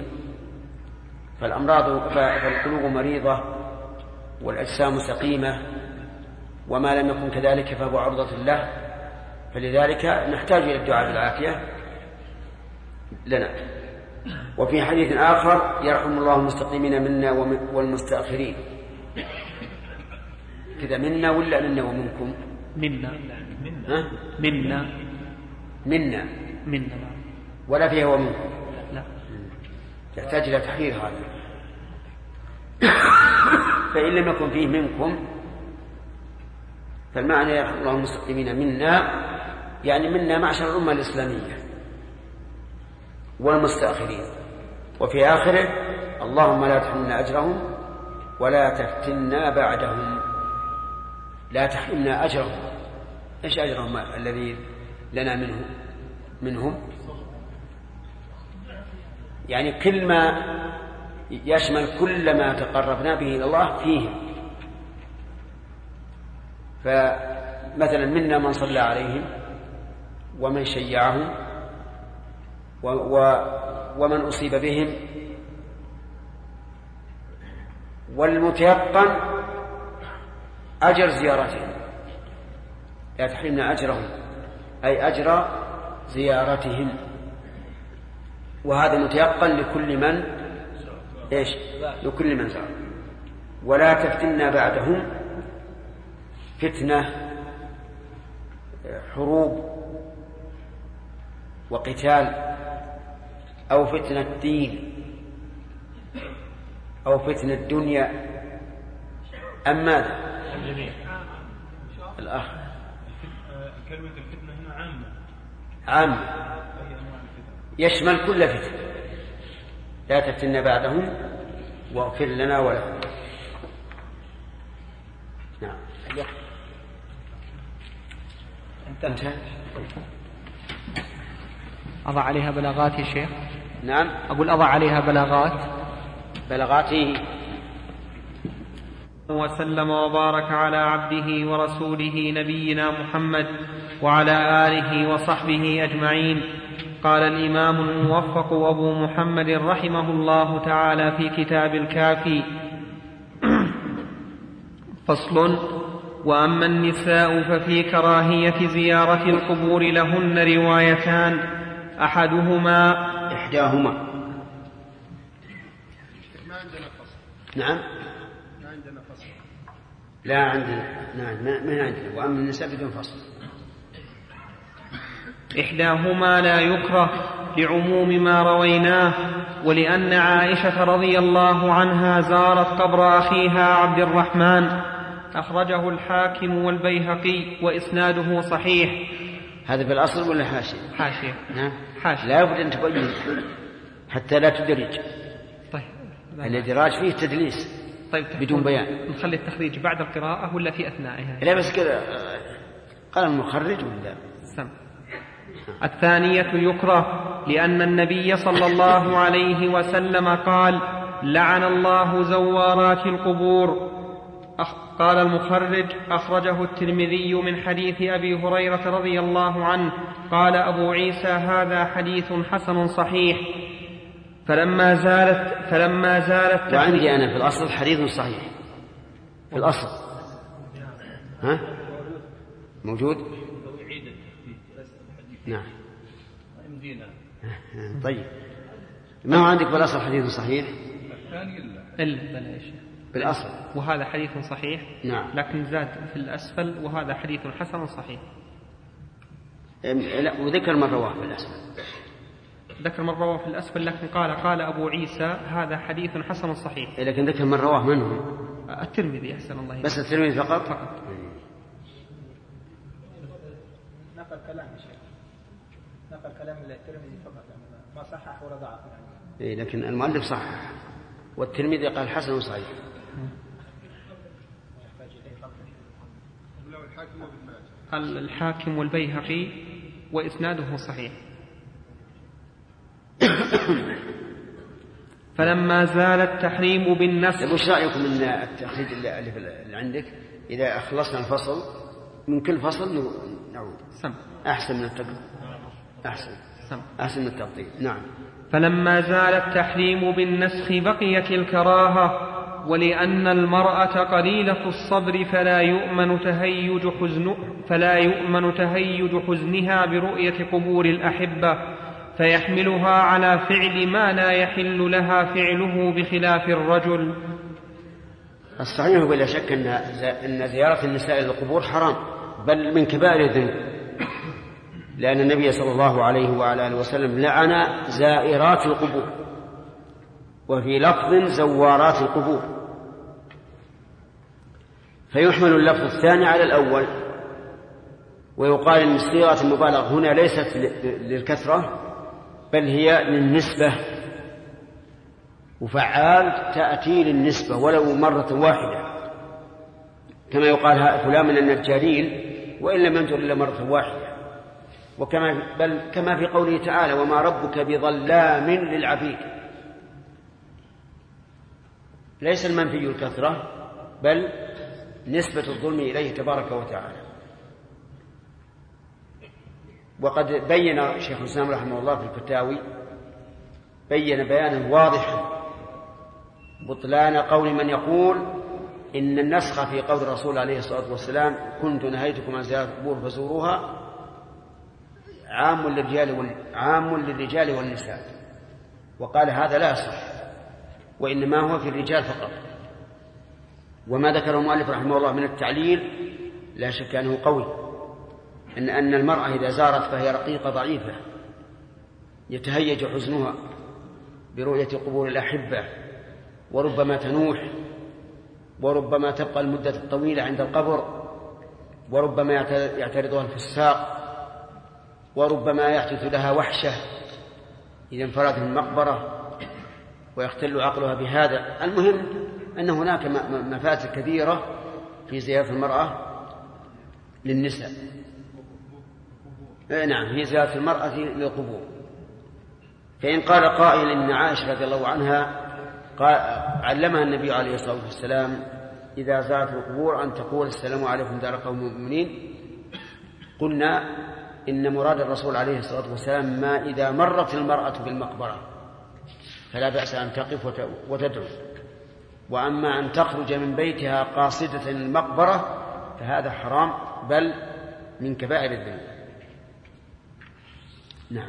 فالقلوب مريضة والأجسام سقيمة، وما لم يكن كذلك فهو عرضة له، فلذلك نحتاج إلى الدعاء بالعافية لنا. وفي حديث آخر يرحم الله المستقيمين منا والمستأخرين، كذا منا ولا منا ومنكم؟ منا. ها؟ منا. منا. منا. ولا فيها ومنكم؟ لا. يحتاج إلى تحرير هذا. فإن لم يكن فيه منكم فالمعنى يرحم الله المستقيمين منا، يعني منا معشر الأمة الإسلامية والمستأخرين. وفي آخره اللهم لا تحرمنا أجرهم ولا تفتنا بعدهم. لا تحرمنا أجرهم. إيش أجرهم الذي لنا منهم؟ يعني كل ما يشمل كل ما تقربنا به إلى الله فيهم. فمثلا منا من صلى عليهم ومن شيعهم ومن أصيب بهم. والمتيقن أجر زيارتهم. لا تحرمنا أجرهم أي أجر زيارتهم، وهذا متيقن لكل من إيش؟ لكل من زار. ولا تفتنا بعدهم، فتنة حروب وقتال أو فتنة دين أو فتنة الدنيا. أم ماذا؟ الأخ كلمة الفتنة هنا عامة. عامة يشمل كل فتنة. لا تفتنا بعدهم واغفر لنا ولهم. نعم. انتهى. أضع عليها بلاغات يا شيخ؟ نعم. أقول أضع عليها بلاغاته. وسلم وبارك على عبده ورسوله نبينا محمد وعلى آله وصحبه أجمعين. قال الإمام الموفق أبو محمد رحمه الله تعالى في كتاب الكافي: فصل: وأما النساء ففي كراهية زيارة القبور لهن روايتان، إحداهما ما عندنا فصل. نعم. ما عندنا فصل. لا عندنا. نعم ما عندنا. وأما النساء بدون فصل. إحداهما لا يكره لعموم ما رويناه، ولأن عائشة رضي الله عنها زارت قبر أخيها عبد الرحمن. أخرجه الحاكم والبيهقي وإسناده صحيح. هذا بالأصل ولا حاشية؟ حاشية. نعم. حاشية. لا بد أن تبين حتى لا تدرج. طيب. الإدراج فيه تدليس. طيب بدون بيان. نخلي التخريج بعد القراءة ولا في أثنائها؟ لا بس كذا قال المخرج ولا سم. الثانية يكره لأن النبي صلى الله عليه وسلم قال: لعن الله زوارات القبور. قال المخرج: أخرجه الترمذي من حديث أبي هريرة رضي الله عنه. قال أبو عيسى: هذا حديث حسن صحيح. فلما زالت وعندي أنا في الأصل حديث صحيح في الأصل. ها؟ موجود؟ نعم. طيب ما هو عندك بالأصل حديث صحيح؟ بالأصل وهذا حديث صحيح. نعم. لكن زاد في الأسفل: وهذا حديث حسن صحيح. لا، وذكر من رواه في الأسفل. ذكر من رواه في الأسفل، لكن قال أبو عيسى: هذا حديث حسن صحيح. لكن ذكر من رواه منه الترمذي. أحسن الله. بس الترمذي فقط. نقل كلام الشيخ، نقل كلام الترمذي فقط، ما صحح ولا ضعف يعني. لكن المؤلف صحح والترمذي قال حسن صحيح. قال الحاكم والبيهقي وإسناده صحيح. فلما زال التحريم بالنسخ. وش رأيكم من التخريج اللي عندك؟ إذا أخلصنا الفصل من كل فصل نعود. أحسن من التقديم. أحسن من التقديم. نعم. فلما زال التحريم بالنسخ بقيت الكراهة، ولأن المرأة قليلة الصبر فلا يؤمن تهيج حزنها برؤية قبور الأحبة، فيحملها على فعل ما لا يحل لها فعله بخلاف الرجل. الصحيح بلا شك أن زيارة النساء للقبور حرام، بل من كبائر الذنوب، لأن النبي صلى الله عليه وعلى آله وسلم لعن زائرات القبور، وفي لفظ زوارات القبور، فيحمل اللفظ الثاني على الأول، ويقال أن صيغة المبالغة هنا ليست للكثرة بل هي للنسبة، وفعال تأتي للنسبة ولو مرة واحدة، كما يقال فلان من النجارين وإن لم ينجر إلا مرة واحدة، بل كما في قوله تعالى وما ربك بظلام للعبيد، ليس المنفي الكثرة بل نسبة الظلم إليه تبارك وتعالى. وقد بين شيخ الإسلام رحمه الله في الفتاوي بين بيانا واضحا بطلان قول من يقول إن النسخ في قول الرسول عليه الصلاة والسلام كنت نهيتكم عن زيارة القبور فزوروها عام للرجال والنساء، وقال هذا لا يصح، وإنما هو في الرجال فقط. وما ذكره المؤلف رحمه الله من التعليل لا شك أنه قوي، أن المرأة إذا زارت فهي رقيقة ضعيفة يتهيج حزنها برؤية قبور الأحبة، وربما تنوح، وربما تبقى المدة الطويلة عند القبر، وربما يعترضها الفساق، وربما يحدث لها وحشة إذا انفردت من المقبرة ويختل عقلها بهذا. المهم أن هناك مفاسد كبيرة في زيارة المرأة للنساء. نعم، هي زيارة المرأة للقبور. فإن قال قائل إن عائشة رضي الله عنها علمها النبي عليه الصلاة والسلام إذا زارت القبور أن تقول السلام عليكم دار قوم مؤمنين، قلنا إن مراد الرسول عليه الصلاة والسلام ما إذا مرت المرأة بالمقبرة فلا بأس أن تقف وتدعو، وأما أن تخرج من بيتها قاصدة المقبرة فهذا حرام بل من كبائر الذنوب. نعم.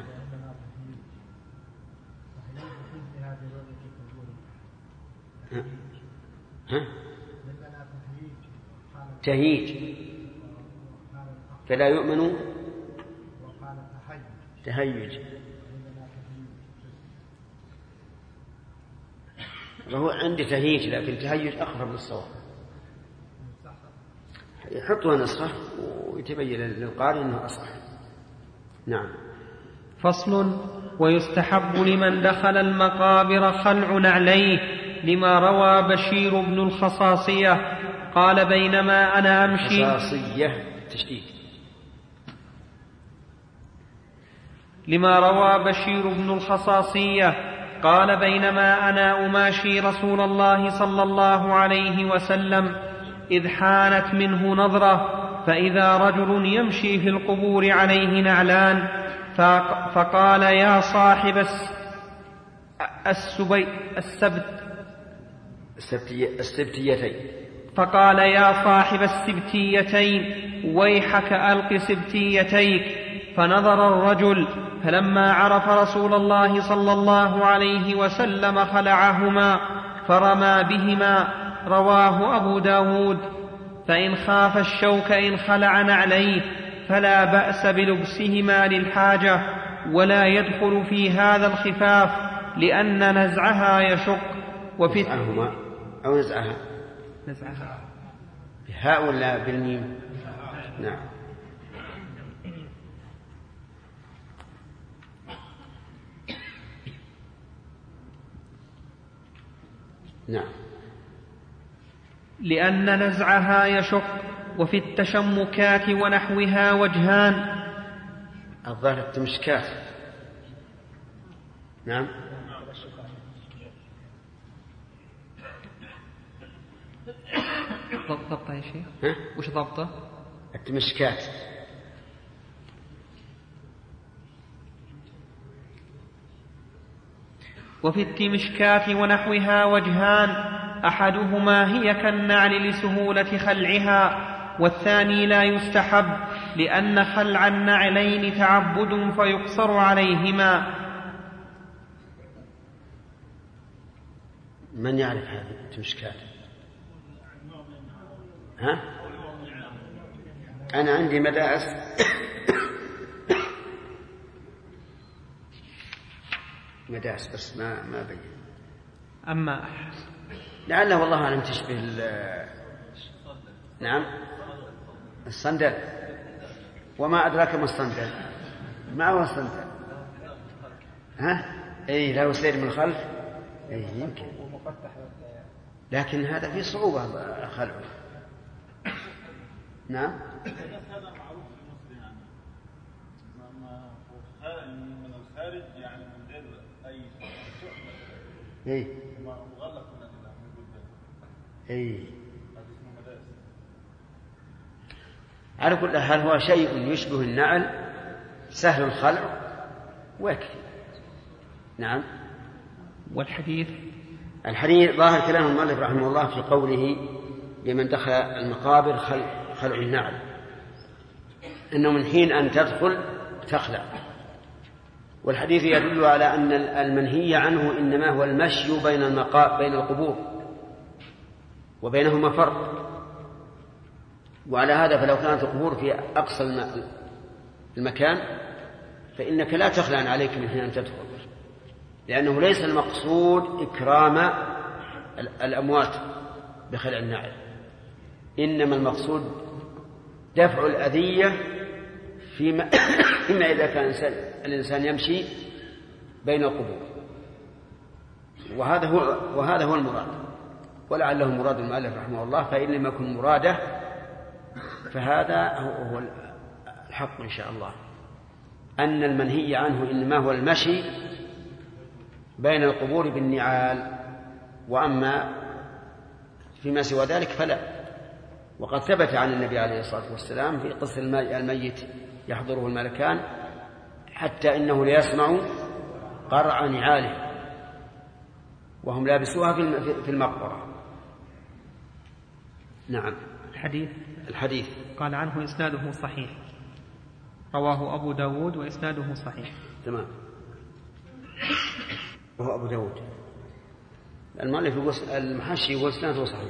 تهيج فلا يؤمن تهيج، وهو عندي تهيج لكن تهيج أقرب للصواب، يحطها نسخة ويتبين للقارئ أنه أصح. نعم. فصل. ويستحب لمن دخل المقابر خلع نعليه، لما روى بشير بن الخصاصية قال بينما أنا أمشي لما روى بشير بن الخصاصية قال بينما أنا أماشي رسول الله صلى الله عليه وسلم إذ حانت منه نظرة فإذا رجل يمشي في القبور عليه نعلان، فقال يا صاحب فقال يا صاحب السبتيتين ويحك ألق سبتيتيك. فنظر الرجل فلما عرف رسول الله صلى الله عليه وسلم خلعهما فرمى بهما. رواه أبو داود. فإن خاف الشوك إن خلع نعليه فلا بأس بلبسهما للحاجة، ولا يدخل في هذا الخفاف لأن نزعها يشق. وفي نزعهما أو نزعها بهاء ولا بالميم؟ نعم. نعم. لأن نزعها يشق. وفي التشمكات ونحوها وجهان. الظاهر التمشكات. نعم. ضبطه يا شيخ؟ وش ضبطه؟ التمشكات. وفي التمشكات ونحوها وجهان، أحدهما هي كالنعل لسهولة خلعها، والثاني لا يستحب لأن خلع النعلين تعبد فيقصر عليهما. من يعرف هذه التمشكات؟ ها؟ أنا عندي مدارس مدارس بس ما بين. أما لعله والله أعلم تشبه نعم الصندل. وما أدراك ما الصندل؟ ما هو الصندل؟ ها؟ أي لا يسير من الخلف. أي يمكن، لكن هذا فيه صعوبة خلعه. نعم. هذا معروف في مصر يعني من الخارج يعني من غير أي شيء. إيه. مغلق من الجلدان. إيه. على كل حال هو شيء يشبه النعل سهل الخلع ويكفي. نعم. والحديث ظاهر كلام المؤلف رحمه الله في قوله لمن دخل المقابر خلع النعل، إنه من حين أن تدخل تخلع. والحديث يدل على أن المنهي عنه إنما هو المشي بين القبور وبينهما فرق. وعلى هذا فلو كانت القبور في أقصى المكان فإنك لا تخلع عليك من حين أن تدخل، لأنه ليس المقصود إكرام الأموات بخلع النعل، إنما المقصود دفع الأذية فيما إذا كان الإنسان يمشي بين القبور. وهذا هو المراد، ولعله مراد المؤلف رحمه الله. فإن لم يكن مراده فهذا هو الحق إن شاء الله، أن المنهي عنه إنما هو المشي بين القبور بالنعال، وأما فيما سوى ذلك فلا. وقد ثبت عن النبي عليه الصلاة والسلام في قصة الميت يحضره الملكان حتى إنه ليسمع قرع نعاله وهم لابسوها في المقبرة. نعم. الحديث قال عنه إسناده صحيح، رواه أبو داود وإسناده صحيح. تمام. وهو أبو داود. المؤلف يقول المحشي يقول إسناده صحيح.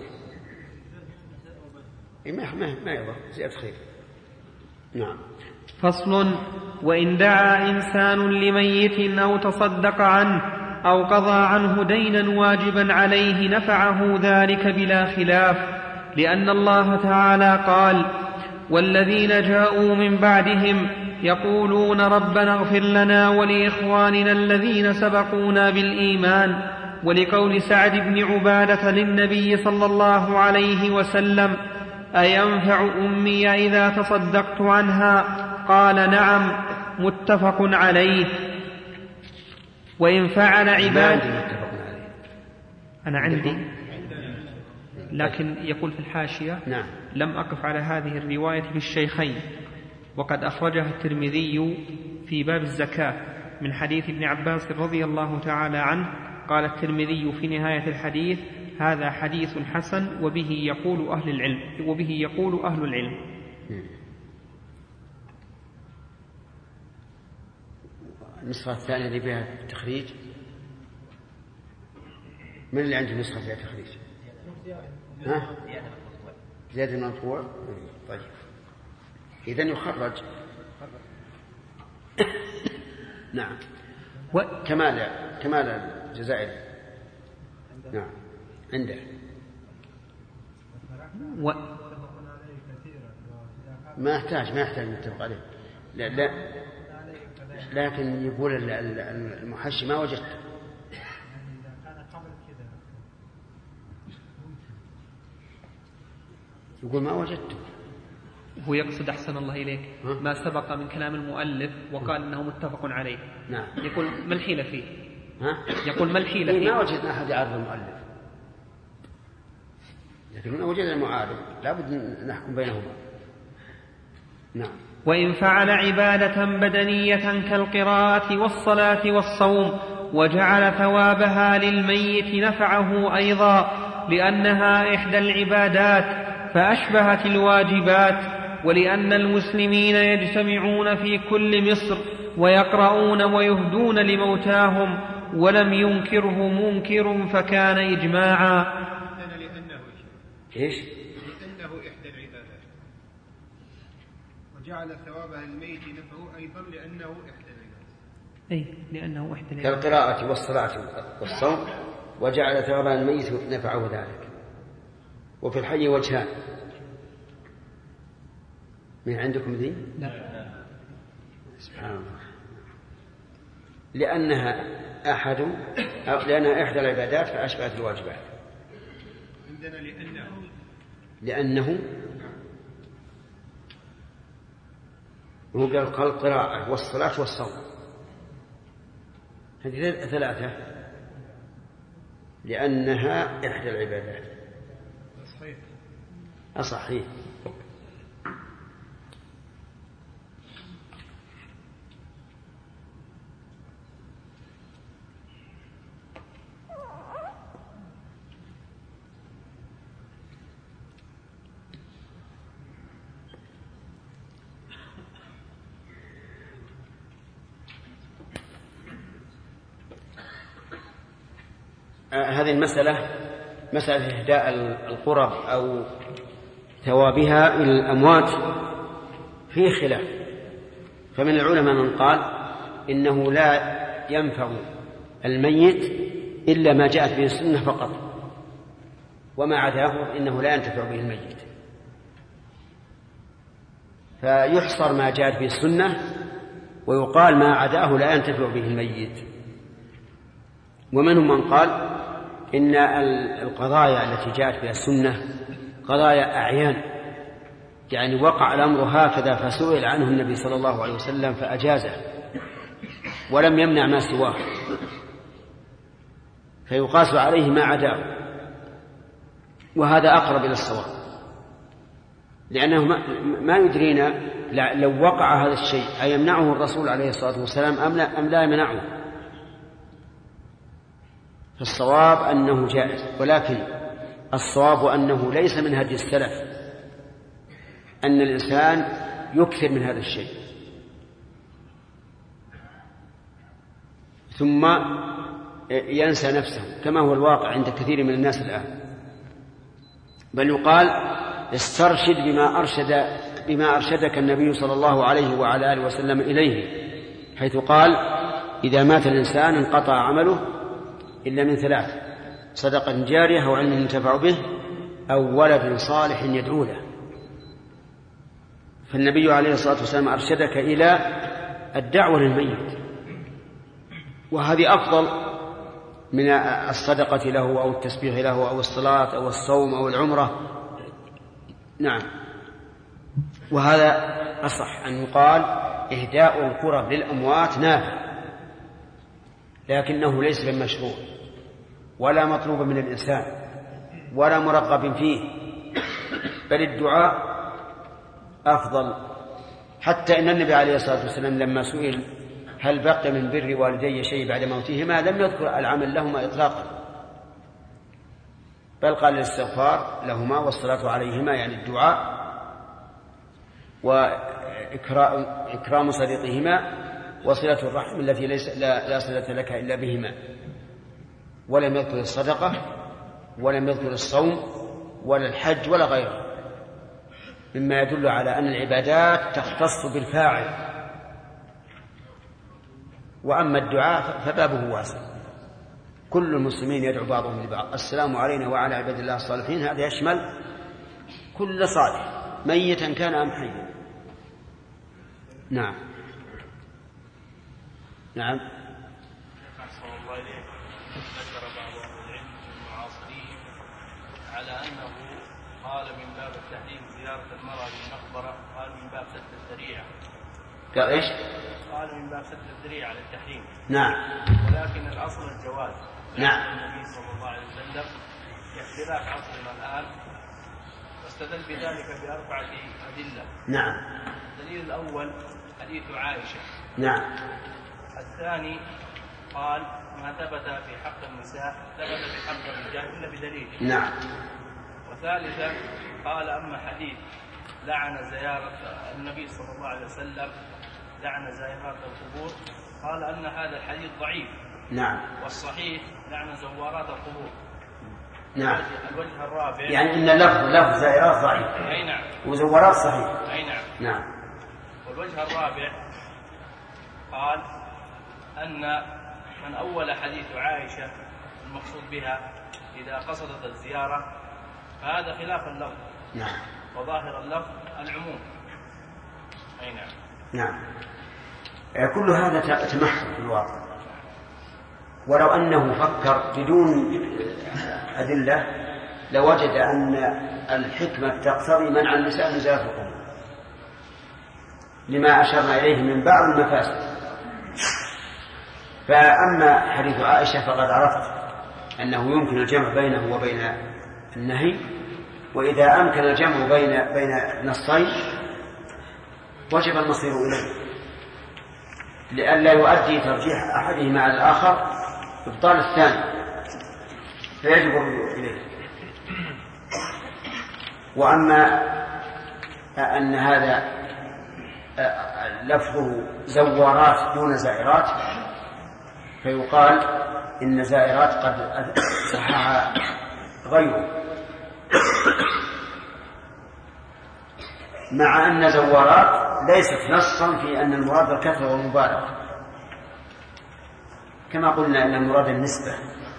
ما يضر زيادة خير. نعم. فصل. وإن دعا إنسان لميت أو تصدق عنه أو قضى عنه دينا واجبا عليه نفعه ذلك بلا خلاف، لأن الله تعالى قال: والذين جاءوا من بعدهم يقولون ربنا اغفر لنا ولإخواننا الذين سبقونا بالإيمان. ولقول سعد بن عبادة للنبي صلى الله عليه وسلم: أينفع أمي إذا تصدقت عنها؟ قال: نعم. متفق عليه. وإن فعل أنا عندي، لكن يقول في الحاشية: نعم. لم أقف على هذه الرواية في الشيخين، وقد أخرجها الترمذي في باب الزكاة من حديث ابن عباس رضي الله تعالى عنه. قال الترمذي في نهاية الحديث: هذا حديث حسن وبه يقول أهل العلم. النسخة الثانية اللي فيها التخريج، من اللي عنده نسخة فيها تخريج؟ ها؟ زيادة المطبوع. طيب إذن يخرج. نعم. كمال الجزائري. نعم عنده. ما يحتاج متفق عليه. لا لكن يقول المحشي ما وجدت. يقول ما وجدته. هو يقصد أحسن الله إليك ما سبق من كلام المؤلف وقال إنه متفق عليه. نعم. يقول ما الحيلة فيه؟ يقول ما الحيلة فيه؟ ما وجدنا أحد يعرض المؤلف، لكن وجدنا المعارض لابد نحكم بينهما. نعم. وإن فعل عبادة بدنية كالقراءة والصلاة والصوم وجعل ثوابها للميت نفعه أيضا، لأنها إحدى العبادات فأشبهت الواجبات، ولأن المسلمين يجتمعون في كل مصر ويقرؤون ويهدون لموتاهم ولم ينكره منكر فكان إجماعا. لأنه إيش؟ لأنه إحدى وجعل ثوابها الميت نفعه أيضا لأنه إحدى العبادات. أي لأنه إحدى العبادات كالقراءة والصلاة والصوم، وجعل ثوابها الميت نفعه ذلك. وفي الحي وجهان. من عندكم ذي؟ لا. سبحان الله. لأنها إحدى العبادات فأشبهت الواجبات. عندنا لأنه هو قال القراءة والصلاة والصوم، هذه ثلاثة لأنها إحدى العبادات. صحيح. هذه المسألة مسألة إهداء القرب أو ثوابها إلى الأموات فيه خلاف. فمن العلماء من قال إنه لا ينفع الميت إلا ما جاءت به السنة فقط، وما عداه إنه لا ينتفع به الميت، فيحصر ما جاءت به السنة ويقال ما عداه لا ينتفع به الميت. ومنهم من قال إن القضايا التي جاءت بها السنة قضايا أعيان، يعني وقع الأمر هكذا فسئل عنه النبي صلى الله عليه وسلم فأجازه ولم يمنع ما سواه، فيقاس عليه ما عداه، وهذا أقرب إلى الصواب، لأنه ما يدرينا لو وقع هذا الشيء أيمنعه الرسول عليه الصلاة والسلام أم لا يمنعه. فالصواب أنه جائز، ولكن الصواب أنه ليس من هدي السلف أن الإنسان يكثر من هذا الشيء ثم ينسى نفسه كما هو الواقع عند كثير من الناس الآن، بل يقال استرشد بما أرشدك النبي صلى الله عليه وعلى آله وسلم إليه، حيث قال إذا مات الإنسان انقطع عمله إلا من ثلاث: صدقة جارية أو علم ينتفع به أو ولد صالح يدعو له. فالنبي عليه الصلاة والسلام أرشدك إلى الدعوة للميت، وهذه أفضل من الصدقة له أو التسبيح له أو الصلاة أو الصوم أو العمرة. نعم، وهذا أصح أن يقال إهداء القرب للأموات نافع، لكنه ليس بالمشروع ولا مطلوب من الإنسان ولا مرغب فيه، بل الدعاء أفضل. حتى إن النبي عليه الصلاة والسلام لما سئل هل بقي من بر والدي شيء بعد موتهما لم يذكر العمل لهما إطلاقا، بل قال الاستغفار لهما والصلاة عليهما، يعني الدعاء وإكرام صديقهما وصلة الرحم التي لا صلة لك إلا بهما. ولم يذكر الصدقة ولم يذكر الصوم ولا الحج ولا غيره، مما يدل على أن العبادات تختص بالفاعل، وأما الدعاء فبابه واسع، كل المسلمين يدعو بعضهم لبعض السلام علينا وعلى عباد الله الصالحين، هذا يشمل كل صالح ميتا كان أم حيا. نعم نعم. ذكر بعض أهل العلم المعاصرين على أنه قال من باب التحريم زيارة المرأة بالمقبرة، قال من باب سد الذريعة. قال إيش؟ قال من باب سد الذريعة للتحريم. نعم. ولكن الأصل الجواز. نعم. النبي صلى الله عليه وسلم باختلاف عصرنا الآن، واستدل بذلك بأربعة أدلة. نعم. الدليل الأول حديث عائشة. نعم. الثاني قال ما ثبت في حق النساء ثبت في حق الرجال إلا بدليل. نعم. وثالثا قال أما حديث لعن زيارة النبي صلى الله عليه وسلم لعن زائرات القبور، قال أن هذا الحديث ضعيف. نعم. والصحيح لعن زوارات القبور. نعم. الوجه الرابع يعني إن لفظ زائرات ضعيف. أي نعم. وزوارات صحيح. أي نعم. نعم. والوجه الرابع قال أن من أول حديث عائشة المقصود بها إذا قصدت الزيارة فهذا خلاف اللفظ. نعم. وظاهر اللفظ العموم. أي نعم. نعم. كل هذا تمحض في الواقع، ولو أنه فكر بدون أدلة لوجد أن الحكمة تقتضي منع النساء من زيارة القبور لما أشرنا إليه من بعض المفاسد. فأما حديث عائشة فقد عرفت أنه يمكن الجمع بينه وبين النهي، وإذا أمكن الجمع بين نصين وجب المصير إليه لئلا يؤدي ترجيح أحدهما على الآخر إبطال الثاني، فيجب الرجوع إليه. وأما أن هذا لفظه زوارات دون زائرات فيقال إن زائرات قد صحح غيره، مع أن زوارات ليست نصا في أن المراد الكثرة والمبالغة، كما قلنا أن المراد النسبة.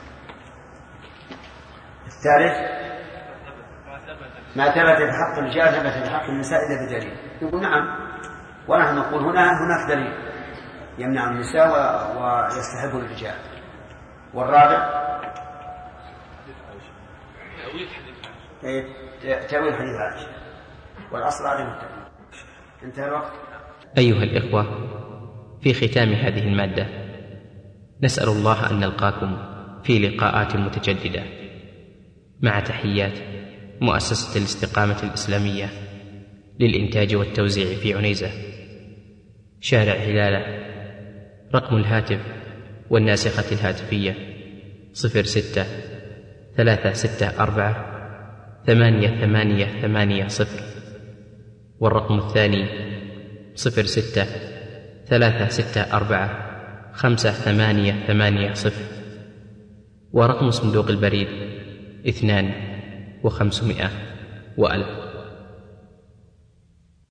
الثالث ما ثبت بحق الرجال ثبت بحق النساء إلا بدليل. يقول نعم، ونحن نقول هناك دليل يمنع النساء ويستحب الرجال. والرابع تأويل حديث عائشة، والأصل عدم التأويل. انتهى الوقت. أيها الإخوة، في ختام هذه المادة نسأل الله أن نلقاكم في لقاءات متجددة، مع تحيات مؤسسة الاستقامة الإسلامية للإنتاج والتوزيع في عنيزة، شارع هلالة. رقم الهاتف والناسخة الهاتفية 06-364-8880، والرقم الثاني 06-364-5880، ورقم صندوق البريد 2500 و1000.